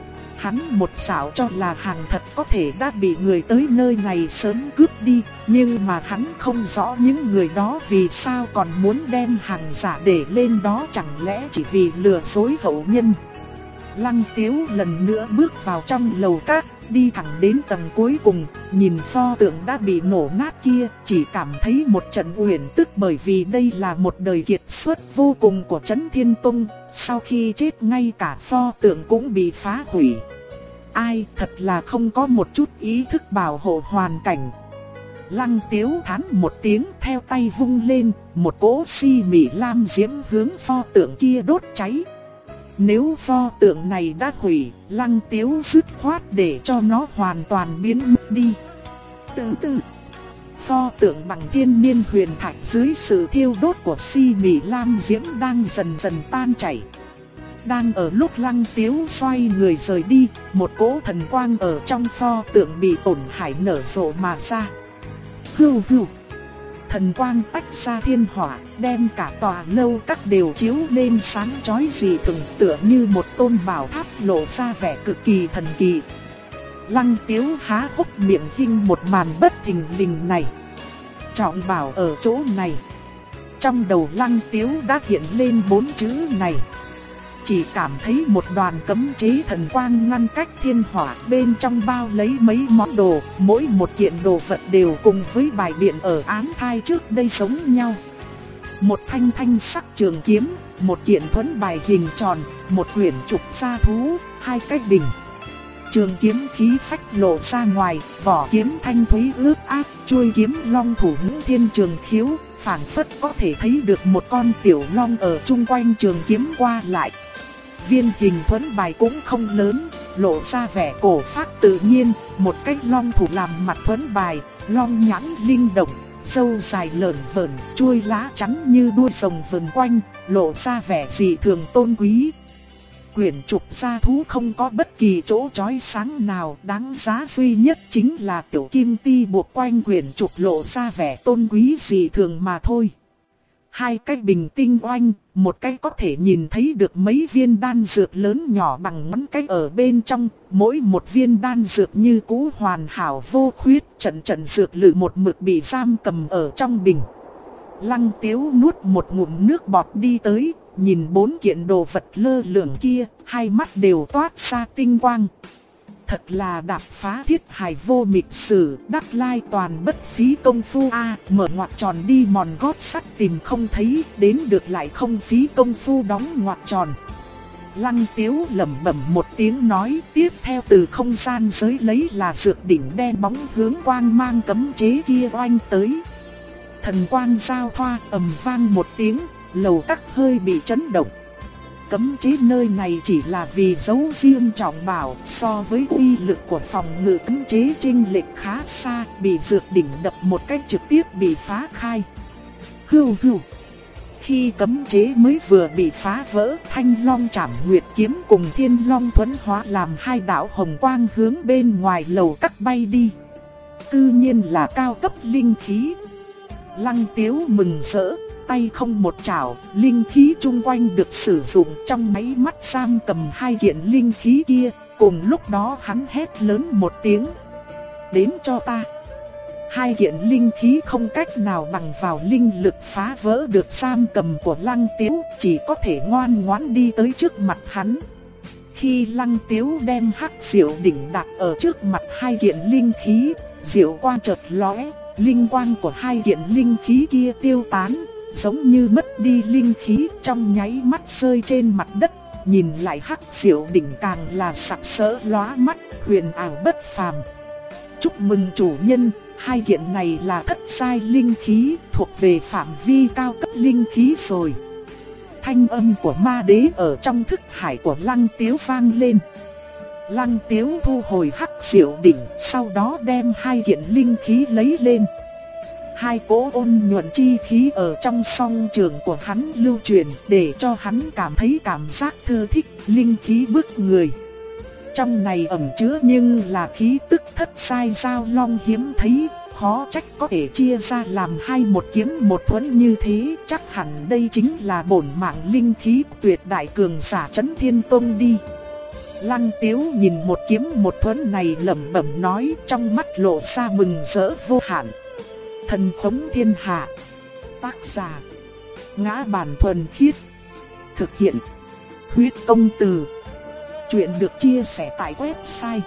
Hắn một xảo cho là hàng thật có thể đã bị người tới nơi này sớm cướp đi, nhưng mà hắn không rõ những người đó vì sao còn muốn đem hàng giả để lên đó, chẳng lẽ chỉ vì lừa dối hậu nhân. Lăng Tiếu lần nữa bước vào trong lầu các, đi thẳng đến tầng cuối cùng, nhìn pho tượng đã bị nổ nát kia, chỉ cảm thấy một trận uyển tức, bởi vì đây là một đời kiệt xuất vô cùng của Trấn Thiên Tông, sau khi chết ngay cả pho tượng cũng bị phá hủy. Ai thật là không có một chút ý thức bảo hộ hoàn cảnh. Lăng Tiếu thán một tiếng, theo tay vung lên, một cỗ si mị lam diễm hướng pho tượng kia đốt cháy. Nếu pho tượng này đã hủy, Lăng Tiếu dứt khoát để cho nó hoàn toàn biến mất đi. Từ từ, pho tượng bằng thiên niên huyền thạch dưới sự thiêu đốt của si mị lam diễm đang dần dần tan chảy. Đang ở lúc Lăng Tiếu xoay người rời đi, một cỗ thần quang ở trong pho tượng bị tổn hại nở rộ mà ra. Hưu hưu, thần quang tách ra thiên hỏa, đem cả tòa lâu các đều chiếu lên sáng chói dị thường, tựa như một tôn bảo tháp lộ ra vẻ cực kỳ thần kỳ. Lăng Tiếu há hốc miệng kinh một màn bất thình lình này. Trọng bảo ở chỗ này. Trong đầu Lăng Tiếu đã hiện lên 4 chữ này. Chỉ cảm thấy một đoàn cấm chế thần quang ngăn cách thiên hỏa, bên trong bao lấy mấy món đồ, mỗi một kiện đồ vật đều cùng với bài biện ở án thai trước đây giống nhau. Một thanh thanh sắc trường kiếm, một kiện thuẫn bài hình tròn, một quyển trục sa thú, 2 cái bình. Trường kiếm khí phách lộ ra ngoài, vỏ kiếm thanh thúy ướt át, chuôi kiếm long thủ ngũ thiên trường khiếu, phảng phất có thể thấy được một con tiểu long ở chung quanh trường kiếm qua lại. Viên hình thuẫn bài cũng không lớn, lộ ra vẻ cổ phác tự nhiên, một cái long thủ làm mặt thuẫn bài, long nhãn linh động, râu dài lởn vởn, chuôi lá trắng như đuôi rồng vần quanh, lộ ra vẻ dị thường tôn quý. Quyển trục gia thú không có bất kỳ chỗ chói sáng nào, đáng giá duy nhất chính là tiểu kim ti buộc quanh quyển trục lộ ra vẻ tôn quý dị thường mà thôi. Hai cái bình tinh oanh, một cái có thể nhìn thấy được mấy viên đan dược lớn nhỏ bằng ngón cái ở bên trong, mỗi một viên đan dược như cũ hoàn hảo vô khuyết, trận trận dược lự một mực bị giam cầm ở trong bình. Lăng Tiếu nuốt một ngụm nước bọt đi tới, nhìn bốn kiện đồ vật lơ lửng kia, hai mắt đều toát ra tinh quang. Thật là đạp phá thiết hải vô mịch sử, đắc lai toàn bất phí công phu a. Mở ngoặc tròn đi mòn gót sắt tìm không thấy, đến được lại không phí công phu đóng ngoặc tròn. Lăng Tiếu lẩm bẩm một tiếng nói, tiếp theo từ không gian giới lấy là dược đỉnh đen bóng hướng quang mang cấm chế kia oanh tới. Thần quang giao thoa ầm vang một tiếng, lầu các hơi bị chấn động. Cấm chế nơi này chỉ là vì giấu riêng trọng bảo, so với uy lực của phòng ngự cấm chế chênh lệch khá xa, bị dược đỉnh đập một cách trực tiếp bị phá khai. Hưu hưu. Khi cấm chế mới vừa bị phá vỡ, Thanh Long Trảm Nguyệt kiếm cùng Thiên Long Thuẫn hóa làm hai đạo hồng quang hướng bên ngoài lầu các bay đi. Tự nhiên là cao cấp linh khí. Lăng Tiếu mừng rỡ, tay không một chảo, linh khí chung quanh được sử dụng trong máy mắt giam cầm hai kiện linh khí kia. Cùng lúc đó hắn hét lớn một tiếng, đến cho ta. Hai kiện linh khí không cách nào bằng vào linh lực phá vỡ được giam cầm của Lăng Tiếu, chỉ có thể ngoan ngoãn đi tới trước mặt hắn. Khi Lăng Tiếu đem hắc diệu đỉnh đặt ở trước mặt hai kiện linh khí, diệu quang chợt lóe, linh quang của hai kiện linh khí kia tiêu tán, giống như mất đi linh khí, trong nháy mắt rơi trên mặt đất. Nhìn lại hắc diệu đỉnh càng là sặc sỡ lóa mắt, huyền ảo bất phàm. Chúc mừng chủ nhân, hai kiện này là thất giai linh khí, thuộc về phạm vi cao cấp linh khí rồi. Thanh âm của ma đế ở trong thức hải của Lăng Tiếu vang lên. Lăng Tiếu thu hồi hắc diệu đỉnh, sau đó đem hai kiện linh khí lấy lên. Hai cỗ ôn nhuận chi khí ở trong song trường của hắn lưu truyền, để cho hắn cảm thấy cảm giác thư thích, linh khí bức người. Trong này ẩn chứa nhưng là khí tức thất giai giao long hiếm thấy, khó trách có thể chia ra làm hai một kiếm một thuẫn như thế, chắc hẳn đây chính là bổn mạng linh khí tuyệt đại cường giả Chấn Thiên Tông đi. Lăng Tiếu nhìn một kiếm một thuẫn này lẩm bẩm nói, trong mắt lộ ra mừng rỡ vô hạn. Thần khống thiên hạ. Tác giả: Ngã Bản Thuần Khiết. Thực hiện: Huyết Công Từ. Chuyện được chia sẻ tại website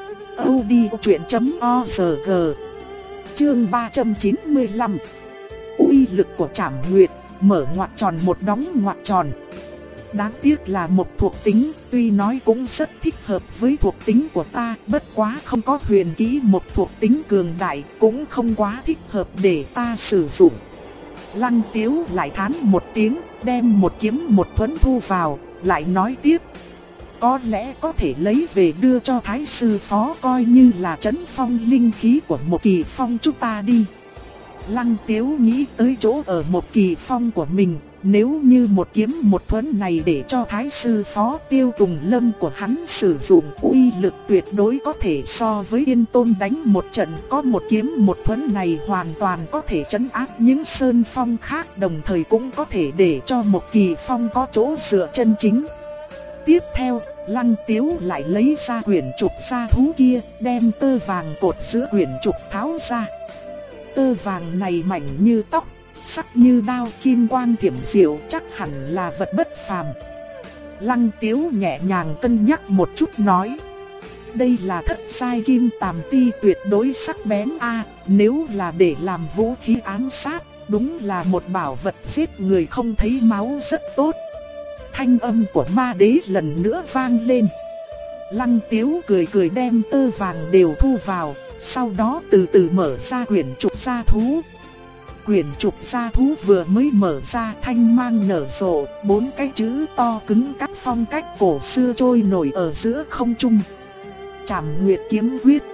audiochuyện.org. Chương 395. Uy lực của Trảm Nguyệt, mở ngoặc tròn một đóng ngoặc tròn. Đáng tiếc là một thuộc tính, tuy nói cũng rất thích hợp với thuộc tính của ta, bất quá không có huyền kỹ một thuộc tính cường đại, cũng không quá thích hợp để ta sử dụng. Lăng Tiếu lại thán một tiếng, đem một kiếm một thuẫn thu vào, lại nói tiếp. Có lẽ có thể lấy về đưa cho Thái sư phó coi như là trấn phong linh khí của một Kỳ Phong chúng ta đi. Lăng Tiếu nghĩ tới chỗ ở một Kỳ Phong của mình, nếu như một kiếm một thuẫn này để cho Thái sư phó Tiêu Tùng Lâm của hắn sử dụng, uy lực tuyệt đối có thể so với Yên Tôn đánh một trận. Có một kiếm một thuẫn này hoàn toàn có thể trấn áp những sơn phong khác, đồng thời cũng có thể để cho một Kỳ Phong có chỗ dựa chân chính. Tiếp theo, Lăng Tiếu lại lấy ra quyển trục gia thú kia, đem tơ vàng cột giữa quyển trục tháo ra. Tơ vàng này mảnh như tóc, sắc như đao, kim quang thiểm diệu, chắc hẳn là vật bất phàm. Lăng Tiếu nhẹ nhàng cân nhắc một chút nói, đây là thất giai kim tàm ti tuyệt đối sắc bén a, nếu là để làm vũ khí ám sát, đúng là một bảo vật giết người không thấy máu rất tốt. Thanh âm của ma đế lần nữa vang lên. Lăng Tiếu cười cười đem tơ vàng đều thu vào, sau đó từ từ mở ra quyển trục gia thú. Quyển trục gia thú vừa mới mở ra, thanh mang nở rộ, 4 cái chữ to cứng cắp phong cách cổ xưa trôi nổi ở giữa không trung. Trảm Nguyệt kiếm quyết.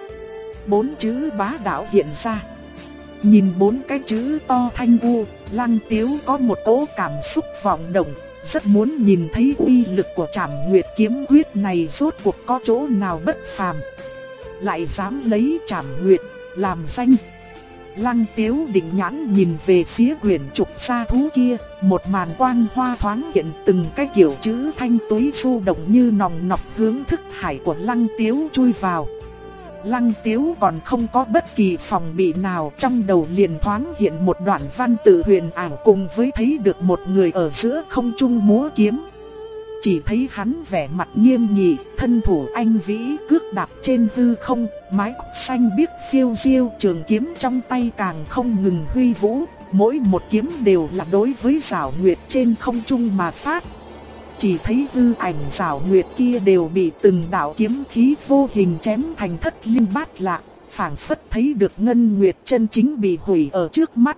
4 chữ bá đạo hiện ra. Nhìn 4 cái chữ to thanh u, Lăng Tiếu có một cỗ cảm xúc vọng động, rất muốn nhìn thấy uy lực của Trảm Nguyệt kiếm quyết này rốt cuộc có chỗ nào bất phàm. Lại dám lấy Trảm Nguyệt làm danh. Lăng Tiếu định nhãn nhìn về phía quyển trục gia thú kia, một màn quang hoa thoáng hiện, từng cái kiểu chữ thanh túy du động như nòng nọc hướng thức hải của Lăng Tiếu chui vào. Lăng Tiếu còn không có bất kỳ phòng bị nào, trong đầu liền thoáng hiện một đoạn văn tự huyền ảo cùng với thấy được một người ở giữa không trung múa kiếm. Chỉ thấy hắn vẻ mặt nghiêm nghị, thân thủ anh vĩ cước đạp trên hư không, mái tóc xanh biếc phiêu diêu, trường kiếm trong tay càng không ngừng huy vũ, mỗi một kiếm đều là đối với Giảo Nguyệt trên không trung mà phát. Chỉ thấy hư ảnh Giảo Nguyệt kia đều bị từng đạo kiếm khí vô hình chém thành thất linh bát lạc, phảng phất thấy được Ngân Nguyệt chân chính bị hủy ở trước mắt.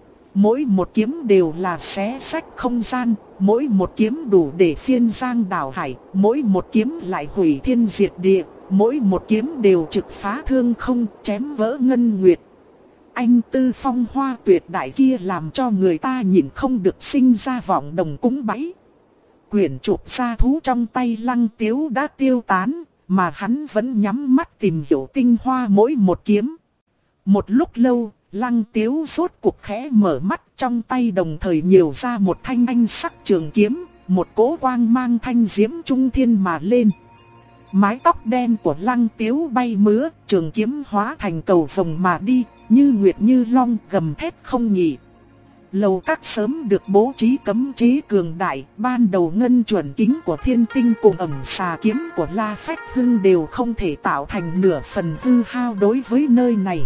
Mỗi một kiếm đều là xé rách không gian, mỗi một kiếm đủ để phiên giang đảo hải, mỗi một kiếm lại hủy thiên diệt địa, mỗi một kiếm đều trực phá thương không, chém vỡ Ngân Nguyệt. Anh tư phong hoa tuyệt đại kia làm cho người ta nhìn không được sinh ra vọng đồng cúng bái. Quyển trục gia thú trong tay Lăng Tiếu đã tiêu tán, mà hắn vẫn nhắm mắt tìm hiểu tinh hoa mỗi một kiếm. Một lúc lâu, Lăng Tiếu rốt cuộc khẽ mở mắt, trong tay đồng thời nhiều ra một thanh anh sắc trường kiếm, một cỗ quang mang thanh diễm trung thiên mà lên. Mái tóc đen của Lăng Tiếu bay mứa, trường kiếm hóa thành cầu vồng mà đi, như nguyệt như long gầm thét không nghỉ. Lầu các sớm được bố trí cấm chế cường đại, ban đầu ngân chuẩn kính của Thiên Tinh cùng ẩn xà kiếm của La Phách Hưng đều không thể tạo thành nửa phần hư hao đối với nơi này.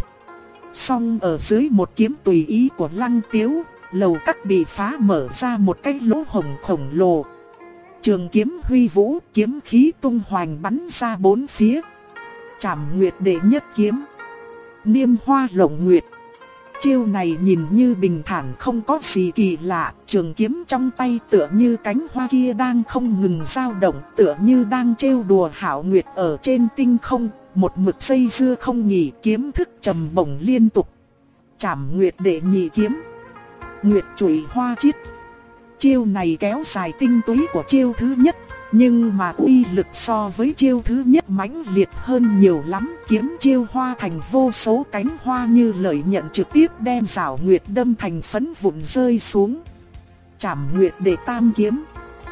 Song ở dưới một kiếm tùy ý của Lăng Tiếu, lầu các bị phá mở ra một cái lỗ hổng khổng lồ. Trường kiếm huy vũ, kiếm khí tung hoành bắn ra bốn phía. Trảm Nguyệt đệ nhất kiếm, Niêm Hoa Lộng Nguyệt. Chiêu này nhìn như bình thản không có gì kỳ lạ, trường kiếm trong tay tựa như cánh hoa kia đang không ngừng dao động, tựa như đang trêu đùa Hạo Nguyệt ở trên tinh không, một mực dây dưa không nghỉ, kiếm thức trầm bổng liên tục. Trảm Nguyệt đệ nhị kiếm, Nguyệt Chủy Hoa Chiết. Chiêu này kéo dài tinh túy của chiêu thứ nhất, nhưng mà uy lực so với chiêu thứ nhất mãnh liệt hơn nhiều lắm. Kiếm chiêu hoa thành vô số cánh hoa như lợi nhận trực tiếp đem Giảo Nguyệt đâm thành phấn vụn rơi xuống. Trảm Nguyệt đệ tam kiếm,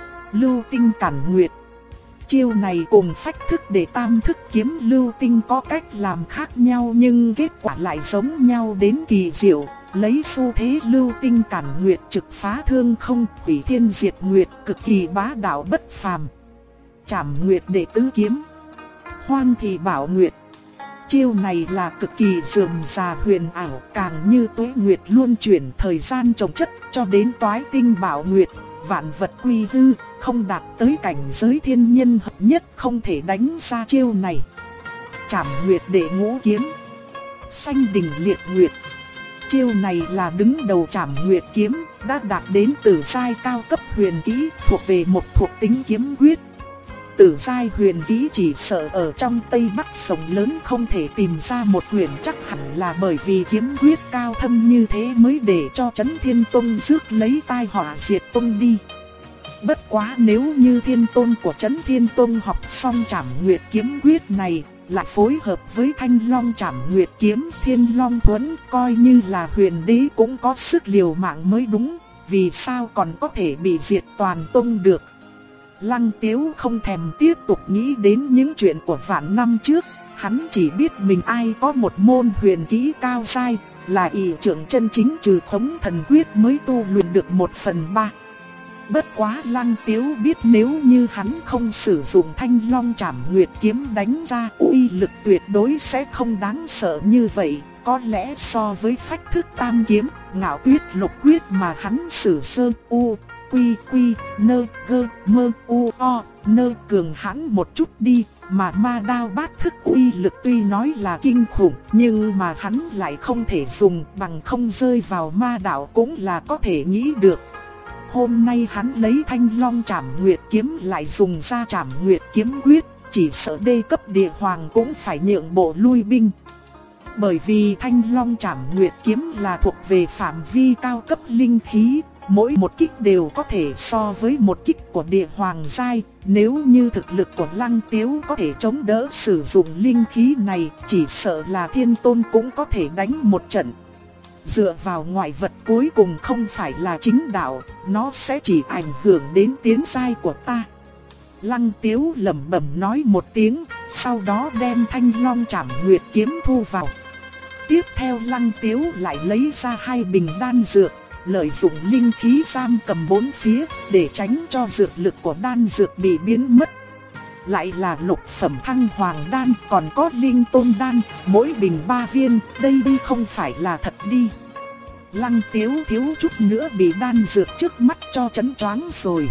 Lưu Tinh Cản Nguyệt. Chiêu này cùng phách thức đệ tam thức kiếm lưu tinh có cách làm khác nhau nhưng kết quả lại giống nhau đến kỳ diệu. Lấy xu thế lưu tinh cản nguyệt trực phá thương không, hủy thiên diệt nguyệt, cực kỳ bá đạo bất phàm. Trảm Nguyệt đệ tứ kiếm, Hoang Thị Bảo Nguyệt. Chiêu này là cực kỳ rườm rà huyền ảo, càng như tuế nguyệt luân chuyển, thời gian chồng chất cho đến toái tinh bảo nguyệt, vạn vật quy hư, không đạt tới cảnh giới thiên nhân hợp nhất không thể đánh ra chiêu này. Trảm Nguyệt đệ ngũ kiếm, Sanh Đình Liệt Nguyệt. Chiêu này là đứng đầu Trảm Nguyệt kiếm, đã đạt đến tử giai cao cấp huyền kỹ, thuộc về một thuộc tính kiếm quyết. Tử giai huyền kỹ chỉ sợ ở trong Tây Bắc rộng lớn không thể tìm ra một quyển, chắc hẳn là bởi vì kiếm quyết cao thâm như thế mới để cho Chấn Thiên Tông rước lấy tai họa diệt tông đi. Bất quá nếu như Thiên Tôn của Chấn Thiên Tông học xong Trảm Nguyệt kiếm quyết này, lại phối hợp với Thanh Long Trảm Nguyệt kiếm, Thiên Long Thuẫn, coi như là huyền đế cũng có sức liều mạng mới đúng, vì sao còn có thể bị diệt toàn tông được. Lăng Tiếu không thèm tiếp tục nghĩ đến những chuyện của vạn năm trước, hắn chỉ biết mình ai có một môn huyền kỹ cao giai, là ỷ trưởng chân chính trừ khống thần quyết mới tu luyện được 1/3. Bất quá Lăng Tiếu biết nếu như hắn không sử dụng Thanh Long Trảm Nguyệt kiếm đánh ra, uy lực tuyệt đối sẽ không đáng sợ như vậy. Có lẽ so với phách thức tam kiếm, Ngạo Tuyết Lục Quyết mà hắn sử sơ u, quy quy nơ gơ mơ u o nơ cường hãn một chút đi, mà ma đao bát thức uy lực tuy nói là kinh khủng, nhưng mà hắn lại không thể dùng, bằng không rơi vào ma đạo cũng là có thể nghĩ được. Hôm nay hắn lấy Thanh Long Trảm Nguyệt kiếm lại dùng ra Trảm Nguyệt kiếm quyết, chỉ sợ đê cấp địa hoàng cũng phải nhượng bộ lui binh. Bởi vì Thanh Long Trảm Nguyệt kiếm là thuộc về phạm vi cao cấp linh khí, mỗi một kích đều có thể so với một kích của địa hoàng giai. Nếu như thực lực của Lăng Tiếu có thể chống đỡ sử dụng linh khí này, chỉ sợ là Thiên Tôn cũng có thể đánh một trận. Dựa vào ngoại vật cuối cùng không phải là chính đạo, nó sẽ chỉ ảnh hưởng đến tiến giai của ta. Lăng Tiếu lẩm bẩm nói một tiếng, sau đó đem Thanh Long Trảm Nguyệt kiếm thu vào. Tiếp theo Lăng Tiếu lại lấy ra 2 bình đan dược, lợi dụng linh khí giam cầm bốn phía để tránh cho dược lực của đan dược bị biến mất. Lại là lục phẩm Thăng Hoàng đan, còn có Linh Tôn đan, mỗi bình 3 viên, đây đi không phải là thật đi. Lăng Tiếu thiếu chút nữa bị đan dược trước mắt cho chấn choáng rồi.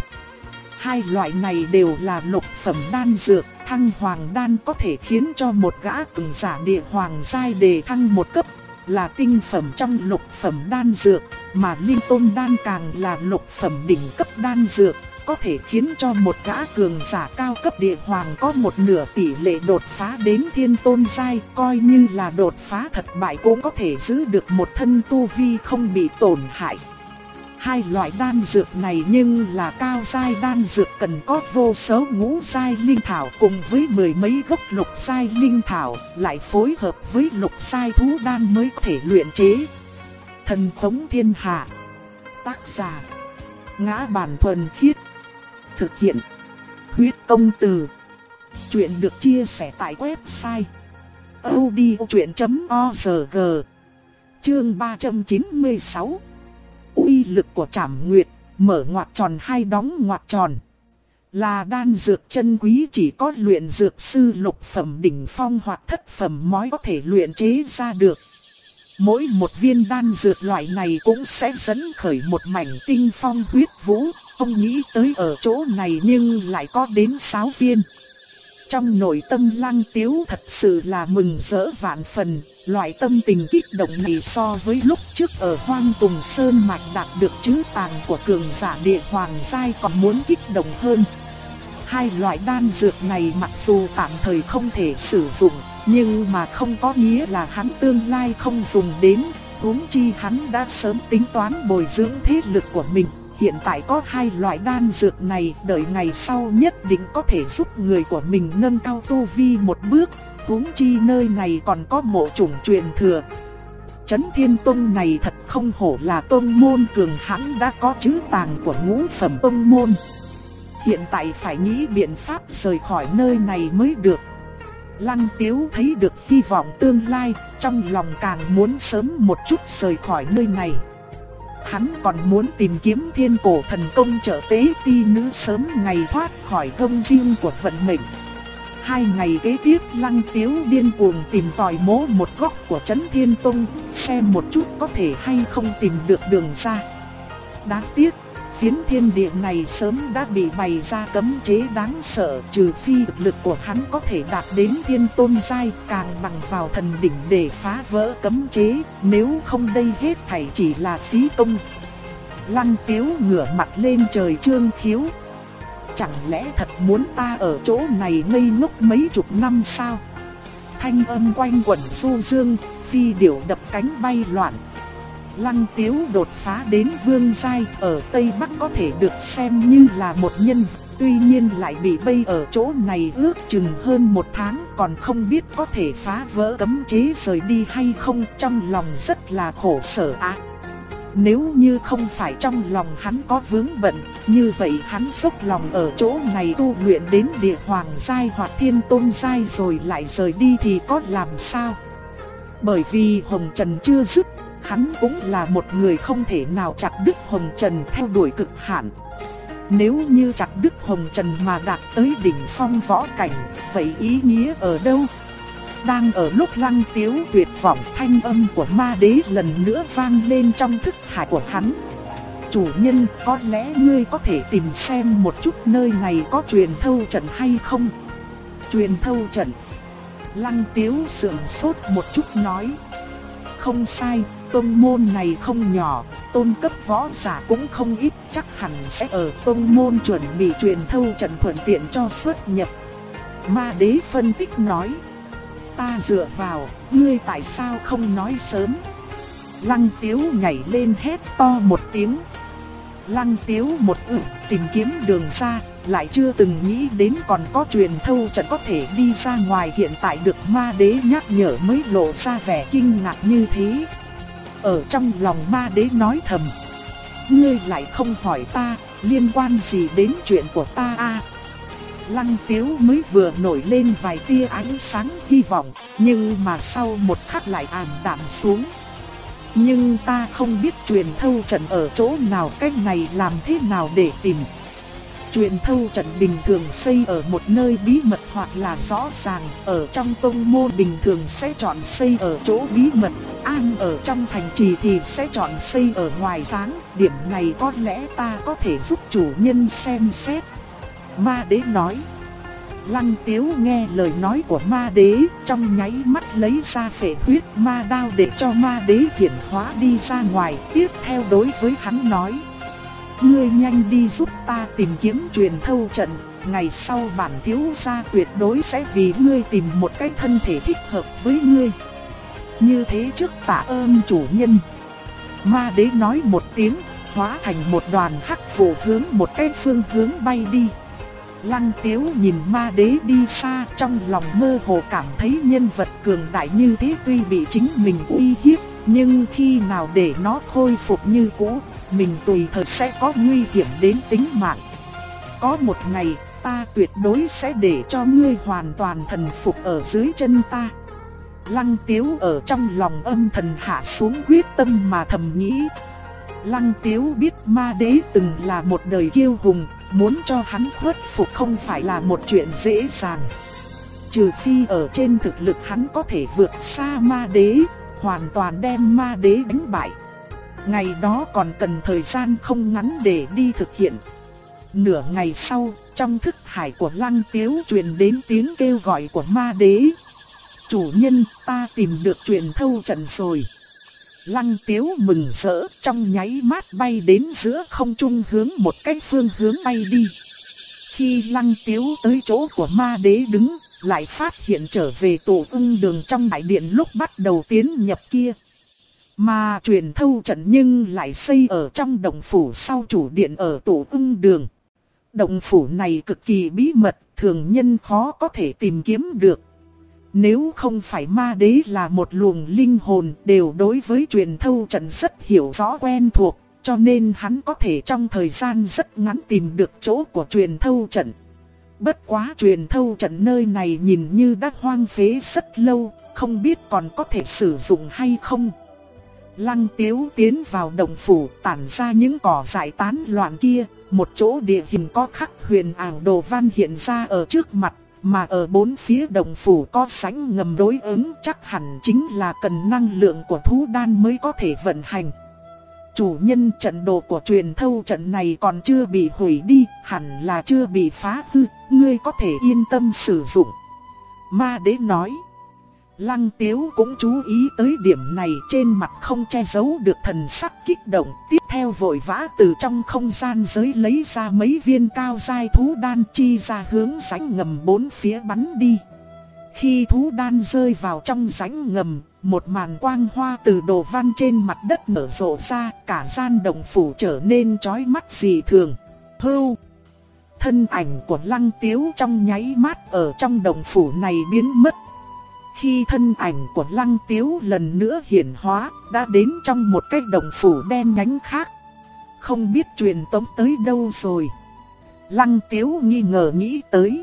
2 loại này đều là lục phẩm đan dược, Thăng Hoàng đan có thể khiến cho một gã cường giả địa hoàng giai đề thăng một cấp, là tinh phẩm trong lục phẩm đan dược, mà Linh Tôn đan càng là lục phẩm đỉnh cấp đan dược, có thể khiến cho một gã cường giả cao cấp địa hoàng có một nửa tỷ lệ đột phá đến Thiên Tôn giai, coi như là đột phá thất bại cũng có thể giữ được một thân tu vi không bị tổn hại. 2 loại đan dược này nhưng là cao giai đan dược, cần có vô số ngũ giai linh thảo cùng với 10 mấy gốc lục giai linh thảo, lại phối hợp với lục giai thú đan mới có thể luyện chế. Thần Tống Thiên Hạ. Tác giả: Ngã Bản Thuần Khiết. Thực hiện: Huyết Công Từ. Chuyện được chia sẻ tại website audiochuyện.org. Chương 396. Uy lực của Trảm Nguyệt, mở ngoặc tròn hay đóng ngoặc tròn. Là đan dược chân quý, chỉ có luyện dược sư lục phẩm đỉnh phong hoặc thất phẩm mới có thể luyện chế ra được. Mỗi một viên đan dược loại này cũng sẽ dẫn khởi một mảnh tinh phong huyết vũ, không nghĩ tới ở chỗ này nhưng lại có đến 6 viên. Trong nội tâm Lăng Tiếu thật sự là mừng rỡ vạn phần, loại tâm tình kích động này so với lúc trước ở Hoang Tùng Sơn Mạch đạt được trữ tàng của cường giả địa hoàng giai còn muốn kích động hơn. 2 loại đan dược này mặc dù tạm thời không thể sử dụng, nhưng mà không có nghĩa là hắn tương lai không dùng đến, huống chi hắn đã sớm tính toán bồi dưỡng thế lực của mình. Hiện tại có 2 loại đan dược này, đợi ngày sau nhất định có thể giúp người của mình nâng cao tu vi một bước, huống chi nơi này còn có mộ chủng truyền thừa. Chấn Thiên Tông này thật không hổ là tông môn cường hãn, đã có trữ tàng của ngũ phẩm tông môn. Hiện tại phải nghĩ biện pháp rời khỏi nơi này mới được. Lăng Tiếu thấy được hy vọng tương lai, trong lòng càng muốn sớm một chút rời khỏi nơi này. Hắn còn muốn tìm kiếm Thiên Cổ Thần Công trợ tế ti nữ sớm ngày thoát khỏi công riêng của vận mệnh. 2 ngày kế tiếp Lăng Tiếu điên cuồng tìm tòi mố một góc của Chấn Thiên Tông, xem một chút có thể hay không tìm được đường ra. Đáng tiếc, phiến thiên địa này sớm đã bị bày ra cấm chế đáng sợ, trừ phi thực lực của hắn có thể đạt đến Thiên Tôn giai, càng bằng vào thần đỉnh để phá vỡ cấm chế, nếu không đây hết thảy chỉ là phí công. Lăng Tiếu ngửa mặt lên trời trương khiếu. Chẳng lẽ thật muốn ta ở chỗ này ngây ngốc mấy chục năm sao? Thanh âm quanh quẩn du dương, phi điểu đập cánh bay loạn. Lăng Tiếu đột phá đến vương giai, ở Tây Bắc có thể được xem như là một nhân, tuy nhiên lại bị bây ở chỗ này ước chừng hơn 1 tháng, còn không biết có thể phá vỡ cấm chế rời đi hay không, trong lòng rất là khổ sở ạ. Nếu như không phải trong lòng hắn có vướng bận, như vậy hắn dốc lòng ở chỗ này tu luyện đến địa hoàng giai hoặc Thiên Tôn giai rồi lại rời đi thì có làm sao? Bởi vì hồng trần chưa dứt, hắn cũng là một người không thể nào chặt đứt hồng trần theo đuổi cực hạn. Nếu như chặt đứt hồng trần mà đạt tới đỉnh phong võ cảnh, vậy ý nghĩa ở đâu? Đang ở lúc Lăng Tiếu tuyệt vọng, thanh âm của ma đế lần nữa vang lên trong thức hải của hắn. Chủ nhân, có lẽ ngươi có thể tìm xem một chút nơi này có truyền thâu trận hay không? Truyền thâu trận? Lăng Tiếu sững sốt một chút nói. Không sai, tôn môn này không nhỏ, tôn cấp võ giả cũng không ít, chắc hẳn sẽ ở tôn môn chuẩn bị truyền thâu trận thuận tiện cho xuất nhập. Ma đế phân tích nói. Ta dựa vào, ngươi tại sao không nói sớm? Lăng Tiếu nhảy lên hét to một tiếng. Lăng Tiếu một tìm kiếm đường ra, lại chưa từng nghĩ đến còn có truyền thâu trận có thể đi ra ngoài, hiện tại được ma đế nhắc nhở mới lộ ra vẻ kinh ngạc như thế. Ở trong lòng ma đế nói thầm. Ngươi lại không hỏi ta, liên quan gì đến chuyện của ta à? Lăng Tiếu mới vừa nổi lên vài tia ánh sáng hy vọng, nhưng mà sau một khắc lại ảm đạm xuống. Nhưng ta không biết truyền thâu trận ở chỗ nào, cách này làm thế nào để tìm? Truyền thâu trận bình thường xây ở một nơi bí mật hoặc là rõ ràng, ở trong tông môn bình thường sẽ chọn xây ở chỗ bí mật, an ở trong thành trì thì sẽ chọn xây ở ngoài sáng, điểm này có lẽ ta có thể giúp chủ nhân xem xét. Ma đế nói. Lăng Tiếu nghe lời nói của ma đế, trong nháy mắt lấy ra phệ huyết ma đao để cho ma đế hiển hóa đi ra ngoài, tiếp theo đối với hắn nói. Ngươi nhanh đi giúp ta tìm kiếm truyền thâu trận, ngày sau bản thiếu gia tuyệt đối sẽ vì ngươi tìm một cái thân thể thích hợp với ngươi. Như thế trước tạ ơn chủ nhân. Ma đế nói một tiếng, hóa thành một đoàn hắc vụ hướng một cái phương hướng bay đi. Lăng Tiếu nhìn ma đế đi xa, trong lòng mơ hồ cảm thấy nhân vật cường đại như thế tuy bị chính mình uy hiếp, nhưng khi nào để nó khôi phục như cũ, mình tùy thời sẽ có nguy hiểm đến tính mạng. Có một ngày, ta tuyệt đối sẽ để cho ngươi hoàn toàn thần phục ở dưới chân ta. Lăng Tiếu ở trong lòng âm thầm hạ xuống quyết tâm mà thầm nghĩ. Lăng Tiếu biết ma đế từng là một đời kiêu hùng, muốn cho hắn khuất phục không phải là một chuyện dễ dàng. Trừ phi ở trên thực lực hắn có thể vượt xa ma đế, hoàn toàn đem ma đế đánh bại. Ngày đó còn cần thời gian không ngắn để đi thực hiện. Nửa ngày sau, trong thức hải của Lăng Tiếu truyền đến tiếng kêu gọi của ma đế. Chủ nhân, ta tìm được truyền thâu trận rồi. Lăng Tiếu mừng rỡ, trong nháy mắt bay đến giữa không trung hướng một cái phương hướng bay đi. Khi Lăng Tiếu tới chỗ của ma đế đứng, lại phát hiện trở về Tổ Ưng Đường trong đại điện lúc bắt đầu tiến nhập kia. Mà truyền thâu trận nhưng lại xây ở trong động phủ sau chủ điện ở Tổ Ưng Đường. Động phủ này cực kỳ bí mật, thường nhân khó có thể tìm kiếm được. Nếu không phải ma đế là một luồng linh hồn đều đối với truyền thâu trận rất hiểu rõ quen thuộc, cho nên hắn có thể trong thời gian rất ngắn tìm được chỗ của truyền thâu trận. Bất quá truyền thâu trận nơi này nhìn như đã hoang phế rất lâu, không biết còn có thể sử dụng hay không. Lăng Tiếu tiến vào động phủ tản ra những cỏ dại tán loạn kia, một chỗ địa hình có khắc huyền ảo đồ văn hiện ra ở trước mặt. Mà ở bốn phía động phủ có sánh ngầm đối ứng, chắc hẳn chính là cần năng lượng của thú đan mới có thể vận hành. Chủ nhân, trận đồ của truyền thâu trận này còn chưa bị hủy đi, hẳn là chưa bị phá hư, ngươi có thể yên tâm sử dụng. Ma đế nói. Lăng Tiếu cũng chú ý tới điểm này, trên mặt không che giấu được thần sắc kích động, tiếp theo vội vã từ trong không gian giới lấy ra mấy viên cao giai thú đan chi ra hướng rãnh ngầm bốn phía bắn đi. Khi thú đan rơi vào trong rãnh ngầm, một màn quang hoa từ đồ văn trên mặt đất nở rộ ra, cả gian động phủ trở nên chói mắt dị thường. Hưu! Thân ảnh của Lăng Tiếu trong nháy mắt ở trong động phủ này biến mất. Khi thân ảnh của Lăng Tiếu lần nữa hiển hóa, đã đến trong một cái động phủ đen nhánh khác. Không biết truyền tống tới đâu rồi. Lăng Tiếu nghi ngờ nghĩ tới.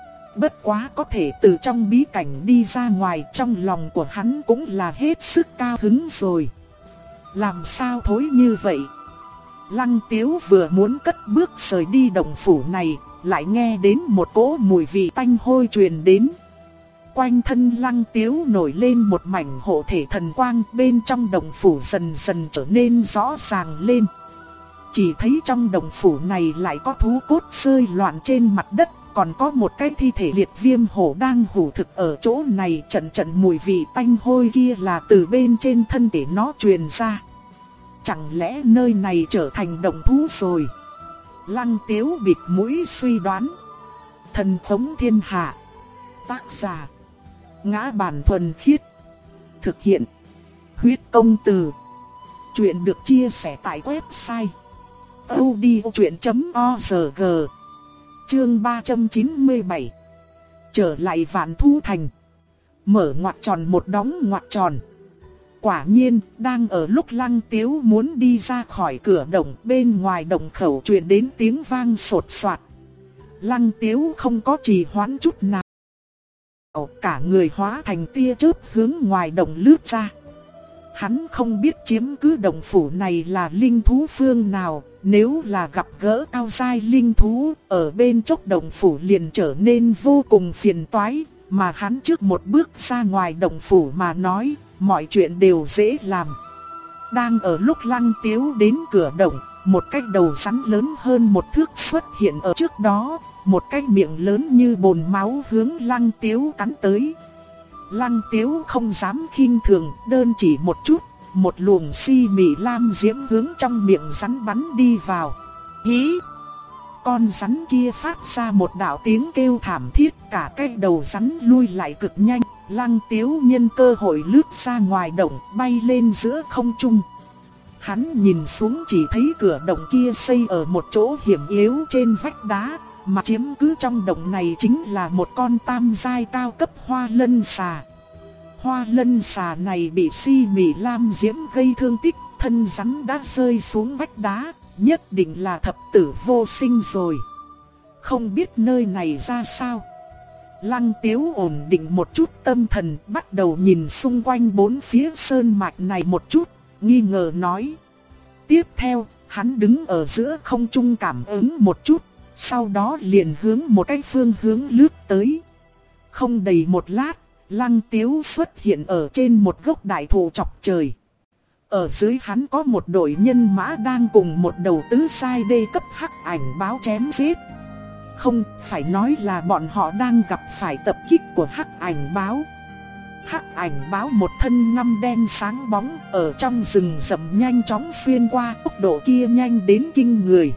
Bất quá có thể từ trong bí cảnh đi ra ngoài, trong lòng của hắn cũng là hết sức cao hứng rồi. Làm sao thối như vậy? Lăng Tiếu vừa muốn cất bước rời đi động phủ này, lại nghe đến một cỗ mùi vị tanh hôi truyền đến. Quanh thân Lăng Tiếu nổi lên một mảnh hộ thể thần quang, bên trong động phủ dần dần trở nên rõ ràng lên. chỉ thấy trong động phủ này lại có thú cốt rơi loạn trên mặt đất, còn có một cái thi thể liệt viêm hổ đang hủ thực ở chỗ này. Trận trận mùi vị tanh hôi kia là từ bên trên thân thể nó truyền ra. Chẳng lẽ nơi này trở thành động thú rồi? Lăng Tiếu bịt mũi suy đoán. Thần Phóng Thiên Hạ. Tác giả: Ngã Bản Thuần Khiết. Thực hiện: Huyết Công Từ. Chuyện được chia sẻ tại website audiochuyện.org. Chương 397. Trở lại Vạn Thu Thành. Mở ngoặc tròn một đóng ngoặc tròn. Quả nhiên, đang ở lúc Lăng Tiếu muốn đi ra khỏi cửa động, bên ngoài động khẩu truyền đến tiếng vang sột soạt. Lăng Tiếu không có trì hoãn chút nào, cả người hóa thành tia chớp hướng ngoài động lướt ra. Hắn không biết chiếm cứ động phủ này là linh thú phương nào, nếu là gặp gỡ cao giai linh thú, ở bên chốc động phủ liền trở nên vô cùng phiền toái, mà hắn trước một bước ra ngoài động phủ mà nói, mọi chuyện đều dễ làm. Đang ở lúc Lăng Tiếu đến cửa động, một cái đầu rắn lớn hơn một thước xuất hiện ở trước đó, một cái miệng lớn như bồn máu hướng Lăng Tiếu cắn tới. Lăng Tiếu không dám khinh thường, đơn chỉ một chút, một luồng si mị lam diễm hướng trong miệng rắn bắn đi vào. Hí! Con rắn kia phát ra một đạo tiếng kêu thảm thiết, cả cái đầu rắn lui lại cực nhanh. Lăng Tiếu nhân cơ hội lướt ra ngoài động, bay lên giữa không trung. Hắn nhìn xuống chỉ thấy cửa động kia xây ở một chỗ hiểm yếu trên vách đá, mà chiếm cứ trong động này chính là một con tam giai cao cấp hoa lân xà. Hoa lân xà này bị si mị lam diễm gây thương tích, thân rắn đã rơi xuống vách đá, nhất định là thập tử vô sinh rồi. Không biết nơi này ra sao. Lăng Tiếu ổn định một chút tâm thần, bắt đầu nhìn xung quanh bốn phía sơn mạch này một chút, nghi ngờ nói. Tiếp theo, hắn đứng ở giữa không trung cảm ứng một chút, sau đó liền hướng một cái phương hướng lướt tới. Không đầy một lát, Lăng Tiếu xuất hiện ở trên một gốc đại thụ chọc trời. Ở dưới hắn có một đội nhân mã đang cùng một đầu tứ sai đê cấp hắc ảnh báo chém giết. Không, phải nói là bọn họ đang gặp phải tập kích của hắc ảnh báo. Hắc ảnh báo một thân ngăm đen sáng bóng, ở trong rừng rậm nhanh chóng xuyên qua, tốc độ kia nhanh đến kinh người.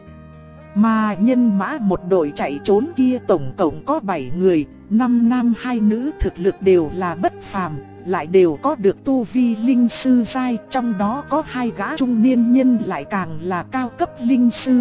Mà nhân mã một đội chạy trốn kia tổng cộng có 7 người, 5 nam 2 nữ, thực lực đều là bất phàm, lại đều có được tu vi linh sư giai, trong đó có 2 gã trung niên nhân lại càng là cao cấp linh sư.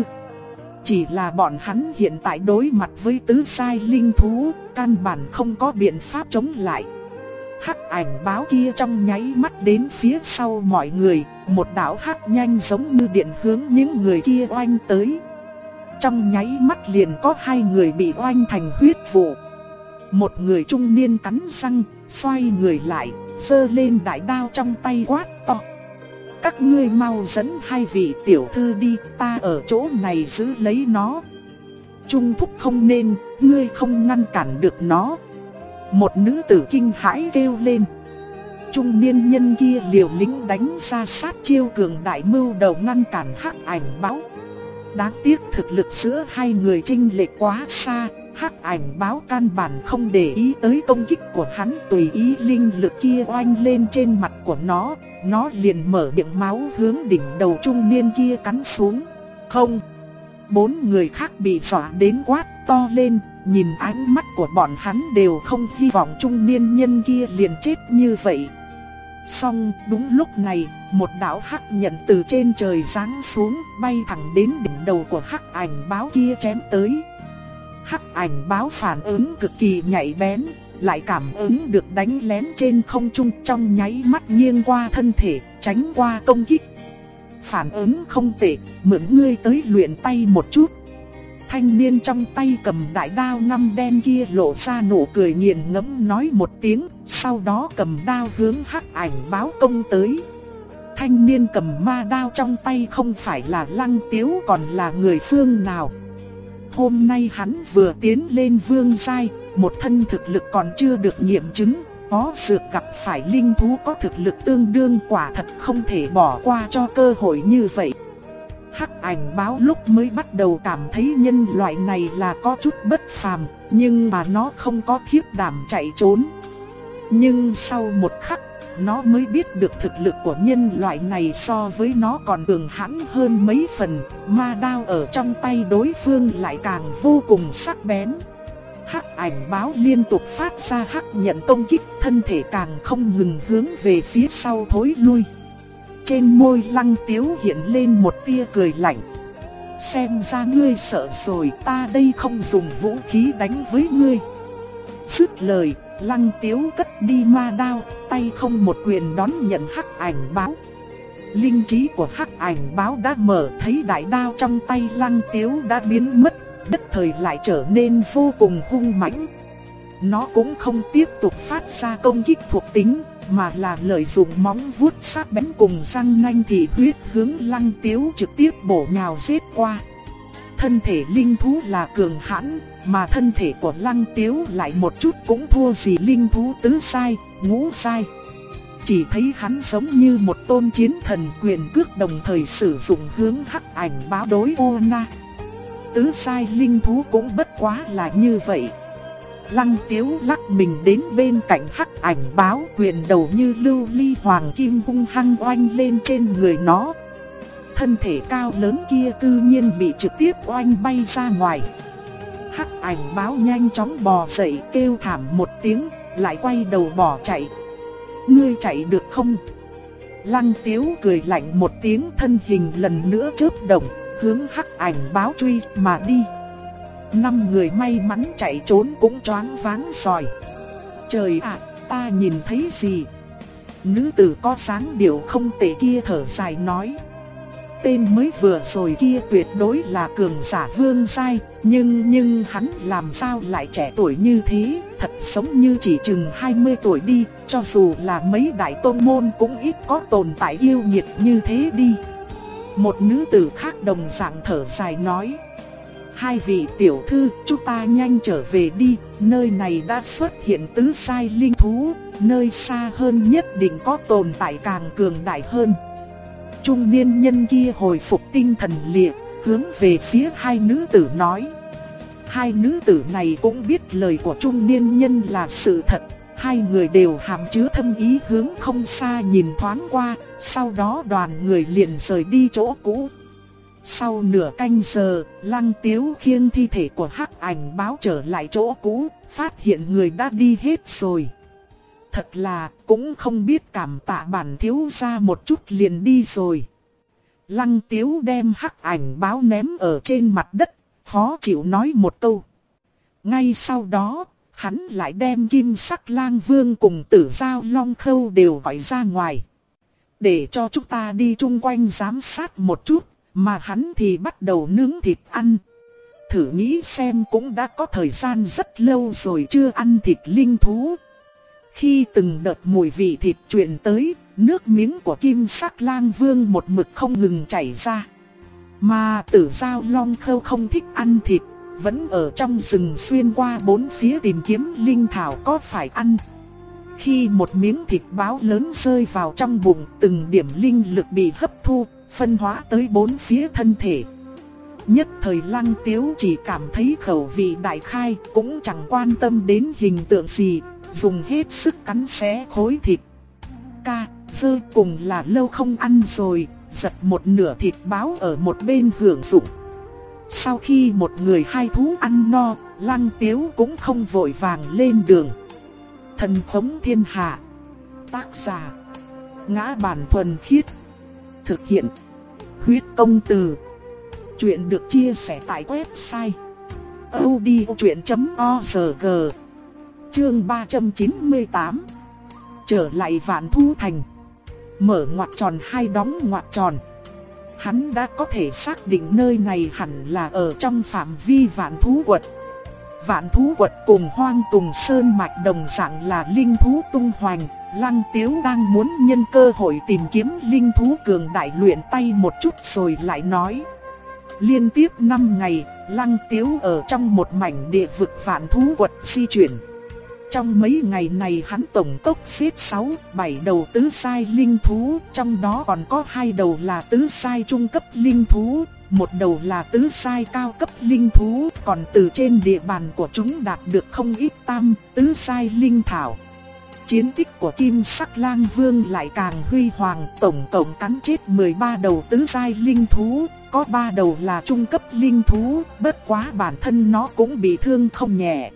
Chỉ là bọn hắn hiện tại đối mặt với tứ giai linh thú, căn bản không có biện pháp chống lại. Hắc ảnh báo kia trong nháy mắt đến phía sau mọi người, một đạo hắc nhanh giống như điện hướng những người kia oanh tới. Trong nháy mắt liền có 2 người bị oanh thành huyết vụ. Một người trung niên cắn răng, xoay người lại, giơ lên đại đao trong tay quát to. Các ngươi mau dẫn 2 vị tiểu thư đi, ta ở chỗ này giữ lấy nó. Trung thúc không nên, ngươi không ngăn cản được nó. Một nữ tử kinh hãi kêu lên. Trung niên nhân kia liều lĩnh đánh ra sát chiêu cường đại, mưu đầu ngăn cản hắc ảnh báo. Đáng tiếc thực lực giữa 2 người chênh lệch quá xa, hắc ảnh báo căn bản không để ý tới công kích của hắn, tùy ý linh lực kia oanh lên trên mặt của nó liền mở miệng máu hướng đỉnh đầu trung niên kia cắn xuống. Không! 4 người khác bị dọa đến quát to lên, nhìn ánh mắt của bọn hắn đều không hy vọng trung niên nhân kia liền chết như vậy. Song đúng lúc này, một đạo hắc nhận từ trên trời giáng xuống, bay thẳng đến đỉnh đầu của hắc ảnh báo kia chém tới. Hắc ảnh báo phản ứng cực kỳ nhạy bén, lại cảm ứng được đánh lén trên không trung, trong nháy mắt nghiêng qua thân thể, tránh qua công kích. Phản ứng không tệ, mượn ngươi tới luyện tay một chút. Thanh niên trong tay cầm đại đao ngăm đen kia lộ ra nụ cười nghiền ngẫm nói một tiếng, sau đó cầm đao hướng hắc ảnh báo công tới. Thanh niên cầm ma đao trong tay không phải là Lăng Tiếu còn là người phương nào. Hôm nay hắn vừa tiến lên vương giai, một thân thực lực còn chưa được nghiệm chứng, có dược gặp phải linh thú có thực lực tương đương, quả thật không thể bỏ qua cho cơ hội như vậy. Hắc ảnh báo lúc mới bắt đầu cảm thấy nhân loại này là có chút bất phàm, nhưng mà nó không có khiếp đảm chạy trốn. Nhưng sau một khắc, nó mới biết được thực lực của nhân loại này so với nó còn cường hãn hơn mấy phần, ma đao ở trong tay đối phương lại càng vô cùng sắc bén. Hắc ảnh báo liên tục phát ra hắc nhận công kích, thân thể càng không ngừng hướng về phía sau thối lui. Trên môi Lăng Tiếu hiện lên một tia cười lạnh. Xem ra ngươi sợ rồi, ta đây không dùng vũ khí đánh với ngươi. Dứt lời, Lăng Tiếu cất đi ma đao, tay không một quyền đón nhận hắc ảnh báo. Linh trí của hắc ảnh báo đã mở, thấy đại đao trong tay Lăng Tiếu đã biến mất, nhất thời lại trở nên vô cùng hung mãnh. Nó cũng không tiếp tục phát ra công kích thuộc tính, mà là lợi dụng móng vuốt sắc bén cùng răng nanh thị huyết hướng Lăng Tiếu trực tiếp bổ nhào giết qua. Thân thể linh thú là cường hãn, mà thân thể của Lăng Tiếu lại một chút cũng thua gì linh thú tứ sai, ngũ sai. Chỉ thấy hắn giống như một tôn chiến thần, quyền cước đồng thời sử dụng hướng hắc ảnh báo đối ô na. Tứ sai linh thú cũng bất quá là như vậy. Lăng Tiếu lắc mình đến bên cạnh hắc ảnh báo, quyền đầu như lưu ly hoàng kim hung hăng oanh lên trên người nó. Thân thể cao lớn kia cư nhiên bị trực tiếp oanh bay ra ngoài. Hắc ảnh báo nhanh chóng bò dậy kêu thảm một tiếng, lại quay đầu bỏ chạy. Ngươi chạy được không? Lăng Tiếu cười lạnh một tiếng, thân hình lần nữa chớp động, hướng hắc ảnh báo truy mà đi. 5 người may mắn chạy trốn cũng choáng váng rồi. Trời ạ, ta nhìn thấy gì? Nữ tử có dáng điệu không tệ kia thở dài nói. Tên mới vừa rồi kia tuyệt đối là cường giả vương giai, nhưng hắn làm sao lại trẻ tuổi như thế, thật giống như chỉ chừng 20 tuổi đi, cho dù là mấy đại tôn môn cũng ít có tồn tại yêu nghiệt như thế đi. Một nữ tử khác đồng dạng thở dài nói. Hai vị tiểu thư, chúng ta nhanh trở về đi, nơi này đã xuất hiện tứ sai linh thú, nơi xa hơn nhất định có tồn tại càng cường đại hơn. Trung niên nhân kia hồi phục tinh thần liệt, hướng về phía hai nữ tử nói. Hai nữ tử này cũng biết lời của trung niên nhân là sự thật, hai người đều hàm chứa thâm ý hướng không xa nhìn thoáng qua, sau đó đoàn người liền rời đi chỗ cũ. Sau nửa canh giờ, Lăng Tiếu khiêng thi thể của hắc ảnh báo trở lại chỗ cũ, phát hiện người đã đi hết rồi. Thật là, cũng không biết cảm tạ bản thiếu gia một chút liền đi rồi. Lăng Tiếu đem hắc ảnh báo ném ở trên mặt đất, khó chịu nói một câu. Ngay sau đó, hắn lại đem Kim Sắc Lang Vương cùng Tử Giao Long Khâu đều gọi ra ngoài. Để cho chúng ta đi chung quanh giám sát một chút, mà hắn thì bắt đầu nướng thịt ăn. Thử nghĩ xem, cũng đã có thời gian rất lâu rồi chưa ăn thịt linh thú. Khi từng đợt mùi vị thịt truyền tới, nước miếng của Kim Sắc Lang Vương một mực không ngừng chảy ra. Mà Tử Giao Long Khâu không thích ăn thịt, vẫn ở trong rừng xuyên qua bốn phía tìm kiếm linh thảo có phải ăn. Khi một miếng thịt báo lớn rơi vào trong bụng, từng điểm linh lực bị hấp thu, phân hóa tới bốn phía thân thể. Nhất thời Lăng Tiếu chỉ cảm thấy khẩu vị đại khai, cũng chẳng quan tâm đến hình tượng gì, dùng hết sức cắn xé khối thịt. Sơ cùng là lâu không ăn rồi, giật một nửa thịt báo ở một bên hưởng dụng. Sau khi một người hai thú ăn no, Lăng Tiếu cũng không vội vàng lên đường. Thần Khống Thiên Hạ. Tác giả: Ngã Bản Thuần Khiết. Thực hiện: Huyết Công Từ. Chuyện được chia sẻ tại website audiochuyện.org. Chương 398. Trở lại Vạn Thú Thành. Mở ngoặc tròn hai đóng ngoặc tròn. Hắn đã có thể xác định nơi này hẳn là ở trong phạm vi Vạn Thú Quật. Vạn Thú Quật cùng Hoang Tùng Sơn Mạch đồng dạng là linh thú tung hoành. Lăng Tiếu đang muốn nhân cơ hội tìm kiếm linh thú cường đại luyện tay một chút rồi lại nói. Liên tiếp 5 ngày, Lăng Tiếu ở trong một mảnh địa vực Vạn Thú Quật di chuyển. Trong mấy ngày này hắn tổng cộng giết 6-7 đầu tứ sai linh thú, trong đó còn có 2 đầu là tứ sai trung cấp linh thú, 1 đầu là tứ sai cao cấp linh thú, còn từ trên địa bàn của chúng đạt được không ít tam, tứ sai linh thảo. Chiến tích của Kim Sắc Lang Vương lại càng huy hoàng, tổng cộng cắn chết 13 đầu tứ sai linh thú, có 3 đầu là trung cấp linh thú, bất quá bản thân nó cũng bị thương không nhẹ.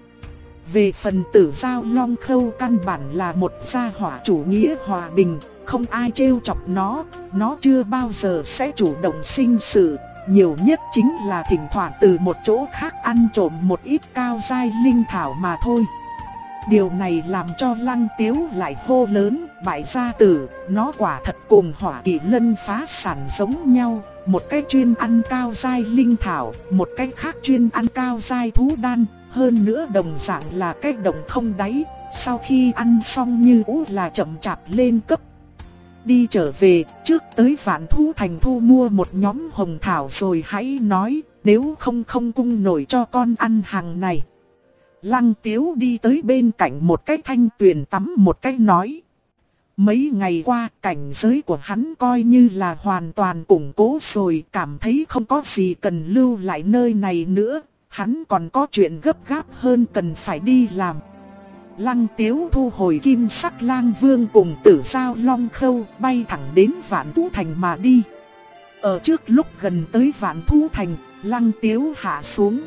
Về phần Tử Giao Long Khâu căn bản là một gia hỏa chủ nghĩa hòa bình, không ai trêu chọc nó chưa bao giờ sẽ chủ động sinh sự, nhiều nhất chính là thỉnh thoảng từ một chỗ khác ăn trộm một ít cao giai linh thảo mà thôi. Điều này làm cho Lăng Tiếu lại hô lớn, bại gia tử, nó quả thật cùng Hỏa Kỵ Lân phá sản giống nhau, một cái chuyên ăn cao giai linh thảo, một cái khác chuyên ăn cao giai thú đan, hơn nữa đồng dạng là cái đồng không đáy, sau khi ăn xong như ú là chậm chạp lên cấp. Đi trở về, trước tới Vạn Thú Thành thu mua một nhóm hồng thảo rồi hãy nói, nếu không cung nổi cho con ăn hàng này. Lăng Tiếu đi tới bên cạnh một cái thanh tuyền tắm một cái nói. Mấy ngày qua cảnh giới của hắn coi như là hoàn toàn củng cố rồi, cảm thấy không có gì cần lưu lại nơi này nữa, hắn còn có chuyện gấp gáp hơn cần phải đi làm. Lăng Tiếu thu hồi Kim Sắc Lang Vương cùng Tử Giao Long Khâu, bay thẳng đến Vạn Thú Thành mà đi. Ở trước lúc gần tới Vạn Thú Thành, Lăng Tiếu hạ xuống.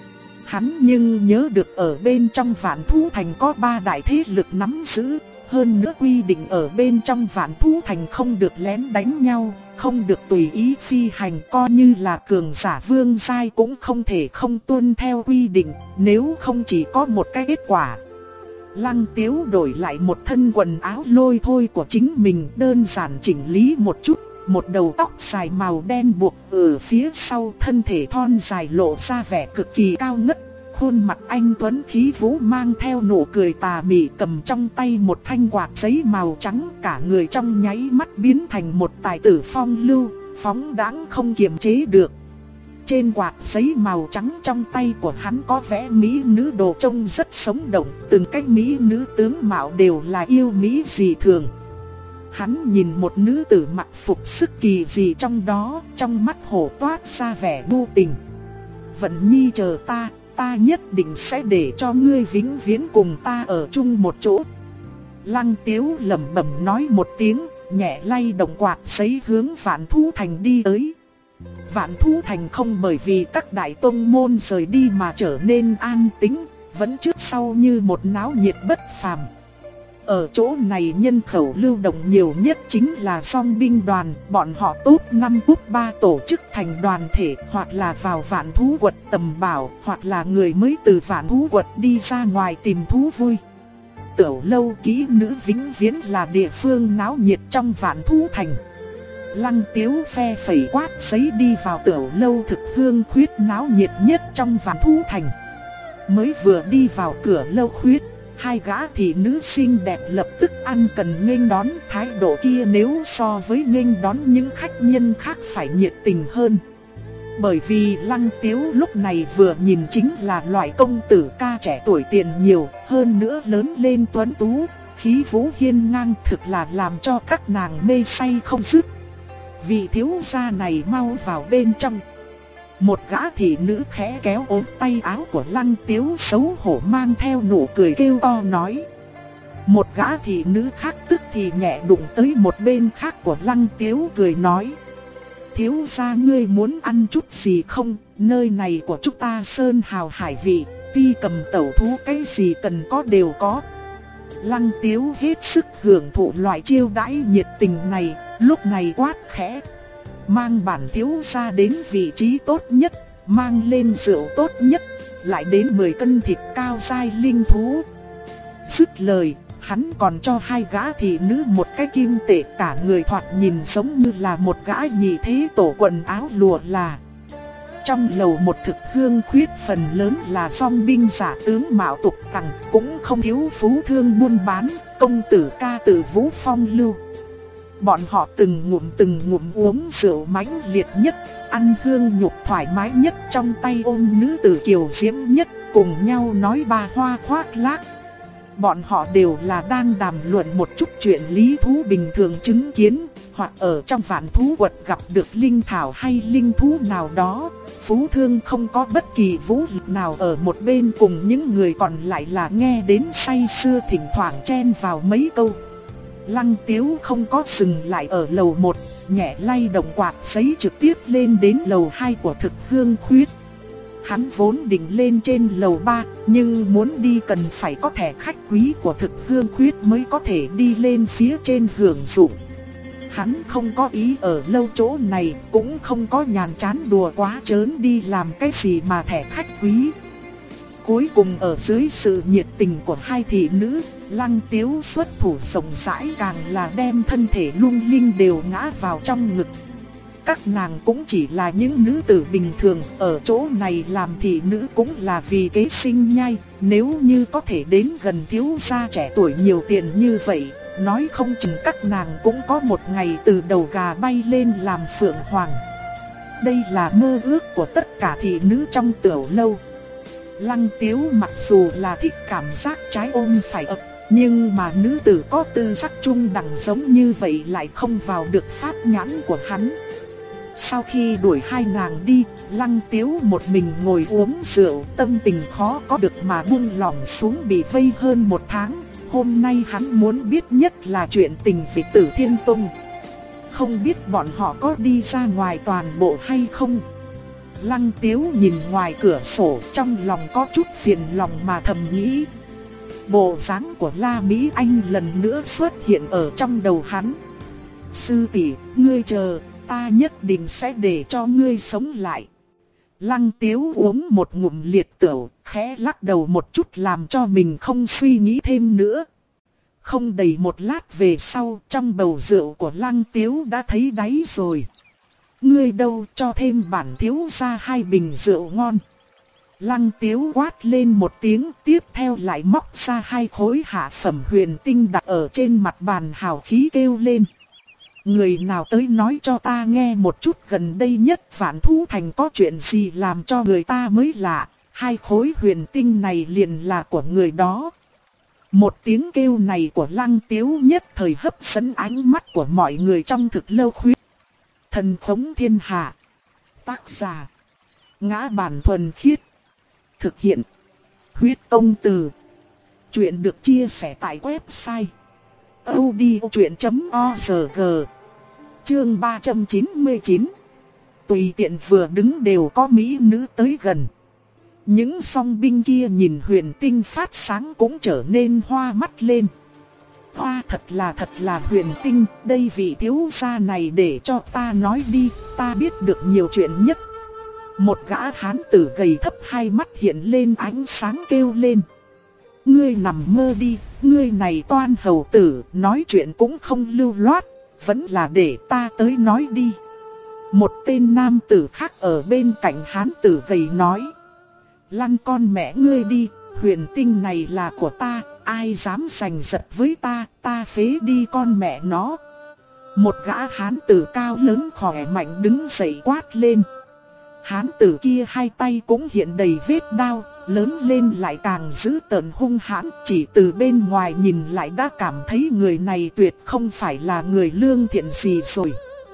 Hắn nhưng nhớ được ở bên trong Vạn Thú Thành có 3 đại thế lực nắm giữ, hơn nữa quy định ở bên trong Vạn Thú Thành không được lén đánh nhau, không được tùy ý phi hành, coi như là cường giả vương giai cũng không thể không tuân theo quy định, nếu không chỉ có một cái kết quả. Lăng Tiếu đổi lại một thân quần áo lôi thôi của chính mình, đơn giản chỉnh lý một chút, một đầu tóc dài màu đen buộc ở phía sau, thân thể thon dài lộ ra vẻ cực kỳ cao ngất, khuôn mặt anh tuấn khí vũ mang theo nụ cười tà mị, cầm trong tay một thanh quạt giấy màu trắng, cả người trong nháy mắt biến thành một tài tử phong lưu, phóng đãng không kiềm chế được. Trên quạt giấy màu trắng trong tay của hắn có vẽ mỹ nữ đồ trông rất sống động, từng cái mỹ nữ tướng mạo đều là yêu mỹ dị thường. Hắn nhìn một nữ tử mặc phục sức kỳ dị trong đó, trong mắt hổ toát ra vẻ nhu tình. Vận Nhi chờ ta nhất định sẽ để cho ngươi vĩnh viễn cùng ta ở chung một chỗ. Lăng Tiếu lẩm bẩm nói một tiếng, nhẹ lay động quạt giấy hướng Vạn Thú Thành đi tới. Vạn Thú Thành không bởi vì các đại tông môn rời đi mà trở nên an tĩnh, vẫn trước sau như một náo nhiệt bất phàm. Ở chỗ này nhân khẩu lưu động nhiều nhất chính là Song binh đoàn, bọn họ top 5 top 3 tổ chức thành đoàn thể, hoặc là vào Vạn Thú Quật tầm bảo, hoặc là người mới từ Vạn Thú Quật đi ra ngoài tìm thú vui. Tiểu lâu kỹ nữ vĩnh viễn là địa phương náo nhiệt trong Vạn Thú Thành. Lăng Tiếu phe phẩy quát giấy đi vào tiểu lâu thực hương khuyết náo nhiệt nhất trong Vạn Thú Thành. Mới vừa đi vào cửa lâu khuyết, 2 gã thị nữ xinh đẹp lập tức ăn cần nghênh đón, thái độ kia nếu so với nghênh đón những khách nhân khác phải nhiệt tình hơn. Bởi vì Lăng Tiếu lúc này vừa nhìn chính là loại công tử ca trẻ tuổi tiền nhiều, hơn nữa lớn lên tuấn tú, khí vũ hiên ngang, thực là làm cho các nàng mê say không dứt. Vị thiếu gia này mau vào bên trong. Một gã thị nữ khẽ kéo ốm tay áo của Lăng Tiếu, xấu hổ mang theo nụ cười kêu to nói. Một gã thị nữ khác tức thì nhẹ đụng tới một bên khác của Lăng Tiếu, cười nói. Thiếu gia ngươi muốn ăn chút gì không? Nơi này của chúng ta sơn hào hải vị, phi cầm tẩu thú cái gì cần có đều có. Lăng Tiếu hết sức hưởng thụ loại chiêu đãi nhiệt tình này, lúc này quát khẽ. Mang bản thiếu gia đến vị trí tốt nhất, mang lên rượu tốt nhất, lại đến 10 cân thịt cao giai linh thú. Dứt lời, hắn còn cho 2 gã thị nữ một cái kim tệ, cả người thoạt nhìn giống như là một gã nhị thế tổ quần áo lụa là. Trong lầu một thực hương khuyết phần lớn là song binh giả tướng mạo tục tằng, cũng không thiếu phú thương buôn bán, công tử ca tử vũ phong lưu. Bọn họ từng ngụm uống rượu mãnh liệt nhất, ăn hương nhục thoải mái nhất, trong tay ôm nữ tử kiều diễm nhất, cùng nhau nói ba hoa khoác lác. Bọn họ đều là đang đàm luận một chút chuyện lý thú bình thường chứng kiến, hoặc ở trong vạn thú quật gặp được linh thảo hay linh thú nào đó. Phú Thương không có bất kỳ vũ lực nào ở một bên, cùng những người còn lại là nghe đến say sưa, thỉnh thoảng chen vào mấy câu. Lăng Tiếu không có dừng lại ở lầu 1, nhẹ lay động quạt giấy trực tiếp lên đến lầu 2 của Thực Hương Khuyết. Hắn vốn định lên trên lầu 3, nhưng muốn đi cần phải có thẻ khách quý của Thực Hương Khuyết mới có thể đi lên phía trên hưởng dụng. Hắn không có ý ở lâu chỗ này, cũng không có nhàn chán đùa quá trớn đi làm cái gì mà thẻ khách quý. Cuối cùng ở dưới sự nhiệt tình của hai thị nữ, Lăng Tiếu xuất thủ rộng rãi, càng là đem thân thể lung linh đều ngã vào trong ngực. Các nàng cũng chỉ là những nữ tử bình thường, ở chỗ này làm thị nữ cũng là vì kế sinh nhai. Nếu như có thể đến gần thiếu gia trẻ tuổi nhiều tiền như vậy, nói không chừng các nàng cũng có một ngày từ đầu gà bay lên làm phượng hoàng. Đây là mơ ước của tất cả thị nữ trong tiểu lâu. Lăng Tiếu mặc dù là thích cảm giác trái ôm phải ấp, nhưng mà nữ tử có tư sắc trung đẳng giống như vậy lại không vào được pháp nhãn của hắn. Sau khi đuổi hai nàng đi, Lăng Tiếu một mình ngồi uống rượu, tâm tình khó có được mà buông lỏng xuống, bị vây hơn một tháng. Hôm nay hắn muốn biết nhất là chuyện tình về Tử Thiên Tông. Không biết bọn họ có đi ra ngoài toàn bộ hay không. Lăng Tiếu nhìn ngoài cửa sổ, trong lòng có chút phiền lòng mà thầm nghĩ. Bộ dáng của La Mỹ Anh lần nữa xuất hiện ở trong đầu hắn. Sư tỷ, ngươi chờ, ta nhất định sẽ để cho ngươi sống lại. Lăng Tiếu uống một ngụm liệt tửu, khẽ lắc đầu một chút làm cho mình không suy nghĩ thêm nữa. Không đầy một lát về sau, trong bầu rượu của Lăng Tiếu đã thấy đáy rồi. Ngươi đâu, cho thêm bản thiếu gia 2 bình rượu ngon. Lăng Tiếu quát lên một tiếng, tiếp theo lại móc ra 2 khối hạ phẩm huyền tinh đặt ở trên mặt bàn, hào khí kêu lên. Người nào tới nói cho ta nghe một chút, gần đây nhất Vạn Thú Thành có chuyện gì làm cho người ta mới lạ. 2 khối huyền tinh này liền là của người đó. Một tiếng kêu này của Lăng Tiếu nhất thời hấp dẫn ánh mắt của mọi người trong Thực Lâu Khuyết. Thần khống thiên hạ. Tác giả: Ngã Bản Thuần Khiết. Thực hiện: Huyết Công Từ. Chuyện được chia sẻ tại website audiochuyện.org. Chương 399. Tùy tiện vừa đứng đều có mỹ nữ tới gần. Những song binh kia nhìn huyền tinh phát sáng cũng trở nên hoa mắt lên. Hoa, thật là huyền tinh, đây vị thiếu gia này để cho ta nói đi, ta biết được nhiều chuyện nhất. Một gã hán tử gầy thấp, hai mắt hiện lên ánh sáng kêu lên. Ngươi nằm mơ đi, ngươi này toan hầu tử, nói chuyện cũng không lưu loát, vẫn là để ta tới nói đi. Một tên nam tử khác ở bên cạnh hán tử gầy nói. Lăn con mẹ ngươi đi, huyền tinh này là của ta, ai dám giành giật với ta, ta phế đi con mẹ nó. Một gã hán tử cao lớn khỏe mạnh đứng dậy quát lên. Hán tử kia hai tay cũng hiện đầy vết đao, lớn lên lại càng dữ tợn hung hãn, chỉ từ bên ngoài nhìn lại đã cảm thấy người này tuyệt không phải là người lương thiện gì rồi.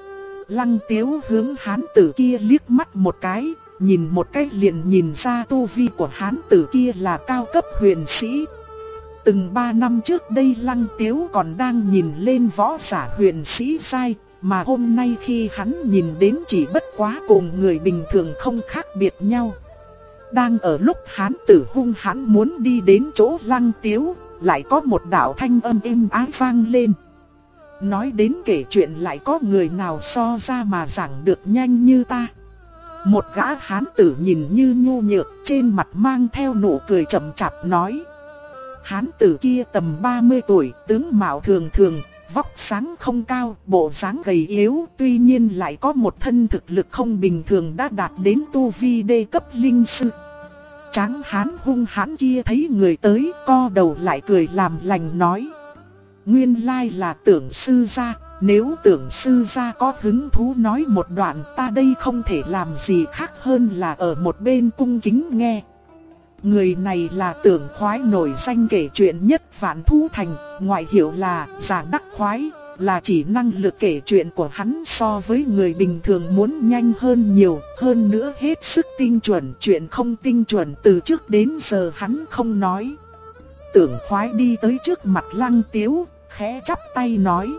Lăng Tiếu hướng hán tử kia liếc mắt một cái, nhìn một cái liền nhìn ra tu vi của hán tử kia là cao cấp huyền sĩ. Từng 3 năm trước đây Lăng Tiếu còn đang nhìn lên võ giả huyền sĩ sai, mà hôm nay khi hắn nhìn đến chỉ bất quá cùng người bình thường không khác biệt nhau. Đang ở lúc hán tử hung hãn muốn đi đến chỗ Lăng Tiếu, lại có một đạo thanh âm êm ái vang lên. Nói đến kể chuyện lại có người nào so ra mà giảng được nhanh như ta. Một gã hán tử nhìn như nhu nhược, trên mặt mang theo nụ cười chậm chạp nói. Hán tử kia tầm 30 tuổi, tướng mạo thường thường, vóc dáng không cao, bộ dáng gầy yếu, tuy nhiên lại có một thân thực lực không bình thường, đã đạt đến tu vi đê cấp linh sư. Tráng hán hung hãn kia thấy người tới, co đầu lại cười làm lành nói. Nguyên lai là Tưởng sư gia, nếu Tưởng sư gia có hứng thú nói một đoạn, ta đây không thể làm gì khác hơn là ở một bên cung kính nghe. Người này là Tưởng Khoái nổi danh kể chuyện nhất Vạn Thú Thành, ngoại hiệu là Giảng Đắc Khoái, là chỉ năng lực kể chuyện của hắn so với người bình thường muốn nhanh hơn nhiều, hơn nữa hết sức tinh chuẩn, chuyện không tinh chuẩn từ trước đến giờ hắn không nói. Tưởng Khoái đi tới trước mặt Lăng Tiếu, khẽ chắp tay nói: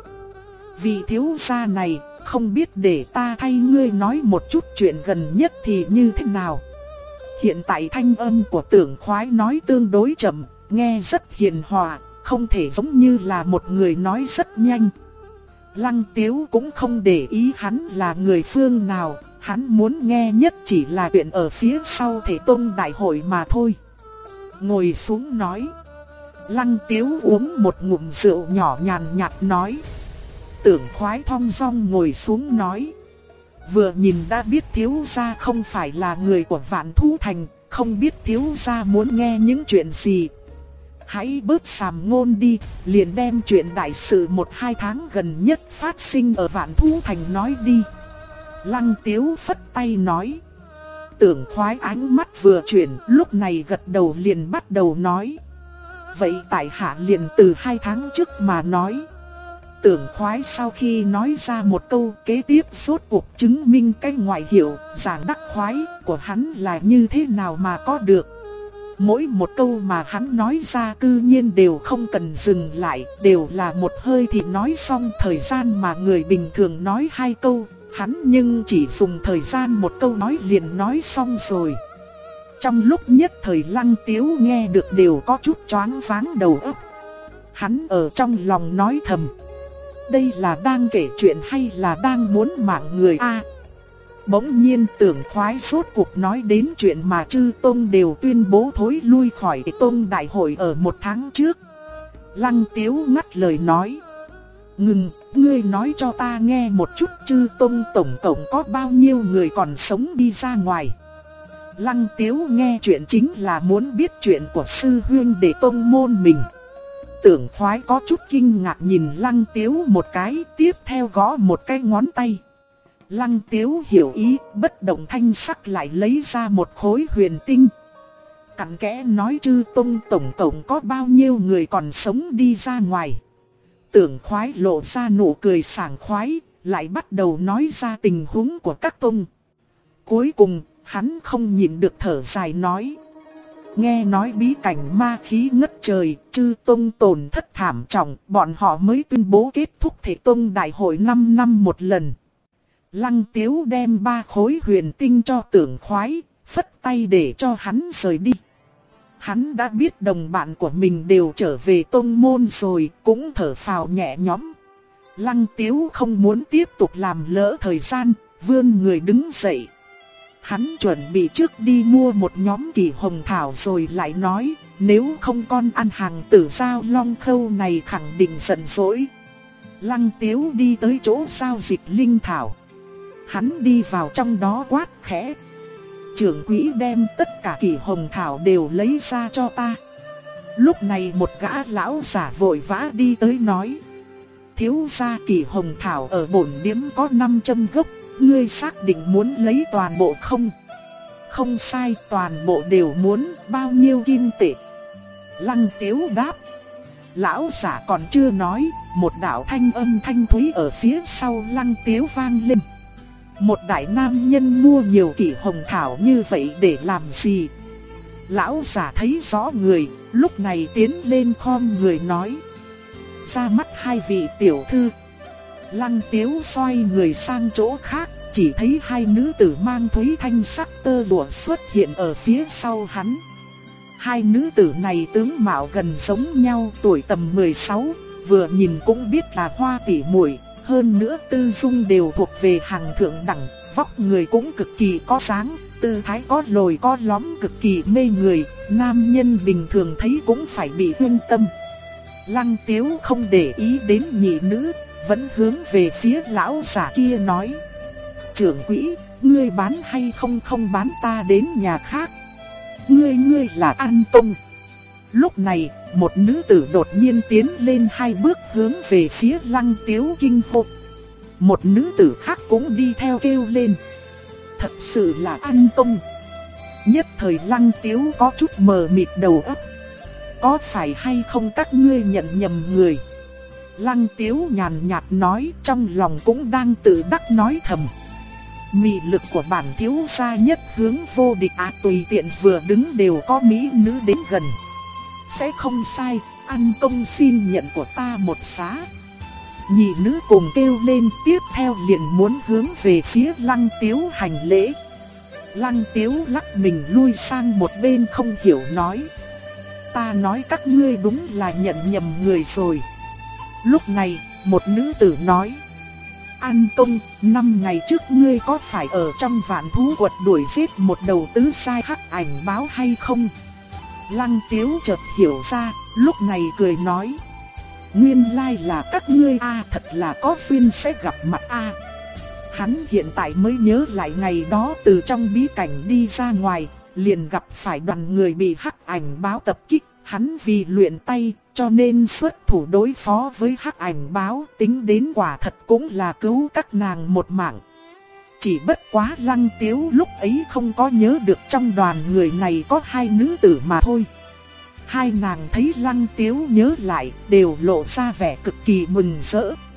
vị thiếu gia này, không biết để ta thay ngươi nói một chút chuyện gần nhất thì như thế nào? Hiện tại thanh âm của Tưởng Khoái nói tương đối chậm, nghe rất hiền hòa, không thể giống như là một người nói rất nhanh. Lăng Tiếu cũng không để ý hắn là người phương nào, hắn muốn nghe nhất chỉ là chuyện ở phía sau Thể Tông đại hội mà thôi. Ngồi xuống nói. Lăng Tiếu uống một ngụm rượu nhỏ nhàn nhạt nói. Tưởng Khoái thong dong ngồi xuống nói: vừa nhìn đã biết thiếu gia không phải là người của Vạn Thú Thành, không biết thiếu gia muốn nghe những chuyện gì. Hãy bớt sàm ngôn đi, liền đem chuyện đại sự 1-2 tháng gần nhất phát sinh ở Vạn Thú Thành nói đi. Lăng Tiếu phất tay nói. Tưởng Khoái ánh mắt vừa chuyển, lúc này gật đầu liền bắt đầu nói. Vậy tại hạ liền từ 2 tháng trước mà nói. Tưởng Khoái sau khi nói ra một câu kế tiếp rốt cuộc chứng minh cái ngoại hiệu Giảng Đắc Khoái của hắn là như thế nào mà có được. Mỗi một câu mà hắn nói ra cư nhiên đều không cần dừng lại, đều là một hơi thì nói xong. Thời gian mà người bình thường nói 2 câu, hắn nhưng chỉ dùng thời gian 1 câu nói liền nói xong rồi. Trong lúc nhất thời Lăng Tiếu nghe được đều có chút choáng váng đầu óc. Hắn ở trong lòng nói thầm: đây là đang kể chuyện hay là đang muốn mạng người a? Bỗng nhiên Tưởng Khoái rốt cuộc nói đến chuyện mà chư tông đều tuyên bố thối lui khỏi tông đại hội ở 1 tháng trước. Lăng Tiếu ngắt lời nói: ngừng, ngươi nói cho ta nghe một chút, chư tông tổng cộng có bao nhiêu người còn sống đi ra ngoài? Lăng Tiếu nghe chuyện chính là muốn biết chuyện của sư huynh để tông môn mình. Tưởng Khoái có chút kinh ngạc nhìn Lăng Tiếu một cái, tiếp theo gõ một cái ngón tay. Lăng Tiếu hiểu ý, bất động thanh sắc lại lấy ra một khối huyền tinh. Cặn kẽ nói chư tông tổng cộng có bao nhiêu người còn sống đi ra ngoài. Tưởng Khoái lộ ra nụ cười sảng khoái, lại bắt đầu nói ra tình huống của các tông. Cuối cùng, hắn không nhịn được thở dài nói: nghe nói bí cảnh ma khí ngất trời, chư tông tổn thất thảm trọng, bọn họ mới tuyên bố kết thúc Thể Tông đại hội 5 năm một lần. Lăng Tiếu đem 3 khối huyền tinh cho Tưởng Khoái, phất tay để cho hắn rời đi. Hắn đã biết đồng bạn của mình đều trở về tông môn rồi, cũng thở phào nhẹ nhõm. Lăng Tiếu không muốn tiếp tục làm lỡ thời gian, vươn người đứng dậy. Hắn chuẩn bị trước đi mua một nhóm kỳ hồng thảo rồi lại nói, nếu không con ăn hàng tử giao long khâu này khẳng định giận dỗi. Lăng Tiếu đi tới chỗ giao dịch linh thảo. Hắn đi vào trong đó quát khẽ: trưởng quỹ đem tất cả kỳ hồng thảo đều lấy ra cho ta. Lúc này một gã lão giả vội vã đi tới nói: thiếu gia, kỳ hồng thảo ở bổn điếm có 500 gốc, ngươi xác định muốn lấy toàn bộ không? Không sai, toàn bộ đều muốn. Bao nhiêu kim tệ? Lăng Tiếu đáp. Lão giả còn chưa nói, một đạo thanh âm thanh thúy ở phía sau Lăng Tiếu vang lên. Một đại nam nhân mua nhiều kỳ hồng thảo như vậy để làm gì? Lão giả thấy rõ người, lúc này tiến lên khom người nói: ra mắt 2 vị tiểu thư. Lăng Tiếu xoay người sang chỗ khác, chỉ thấy 2 nữ tử mang thúy thanh sắc tơ lụa xuất hiện ở phía sau hắn. 2 nữ tử này tướng mạo gần giống nhau, tuổi tầm 16, vừa nhìn cũng biết là hoa tỷ muội, hơn nữa tư dung đều thuộc về hàng thượng đẳng, vóc người cũng cực kỳ có dáng, tư thái có lồi có lõm cực kỳ mê người, nam nhân bình thường thấy cũng phải bị huyên tâm. Lăng Tiếu không để ý đến nhị nữ, vẫn hướng về phía lão giả kia nói: trưởng quỹ, ngươi bán hay không bán ta đến nhà khác? Ngươi là An Tông. Lúc này, một nữ tử đột nhiên tiến lên 2 bước hướng về phía Lăng Tiếu kinh hô. Một nữ tử khác cũng đi theo kêu lên: thật sự là An Tông. Nhất thời Lăng Tiếu có chút mờ mịt đầu óc. Có phải hay không các ngươi nhận nhầm người? Lăng Tiếu nhàn nhạt nói, trong lòng cũng đang tự đắc nói thầm. Mị lực của bản thiếu gia nhất hướng vô địch tùy tiện vừa đứng đều có mỹ nữ đến gần. Sẽ không sai, An công xin nhận của ta một xá. Nhị nữ cùng kêu lên, tiếp theo liền muốn hướng về phía Lăng Tiếu hành lễ. Lăng Tiếu lắc mình lui sang một bên không hiểu nói. Ta nói các ngươi đúng là nhận nhầm người rồi. Lúc này, một nữ tử nói. An công, 5 ngày trước ngươi có phải ở trong Vạn Thú Quật đuổi giết một đầu tứ sai hắc ảnh báo hay không? Lăng Tiếu chợt hiểu ra, lúc này cười nói. Nguyên lai là các ngươi thật là có duyên sẽ gặp mặt Hắn hiện tại mới nhớ lại ngày đó từ trong bí cảnh đi ra ngoài, liền gặp phải đoàn người bị hắc ảnh báo tập kích. Hắn vì luyện tay cho nên xuất thủ đối phó với hắc ảnh báo, tính đến quả thật cũng là cứu các nàng một mạng. Chỉ bất quá Lăng Tiếu lúc ấy không có nhớ được trong đoàn người này có 2 nữ tử mà thôi. Hai nàng thấy Lăng Tiếu nhớ lại đều lộ ra vẻ cực kỳ mừng rỡ.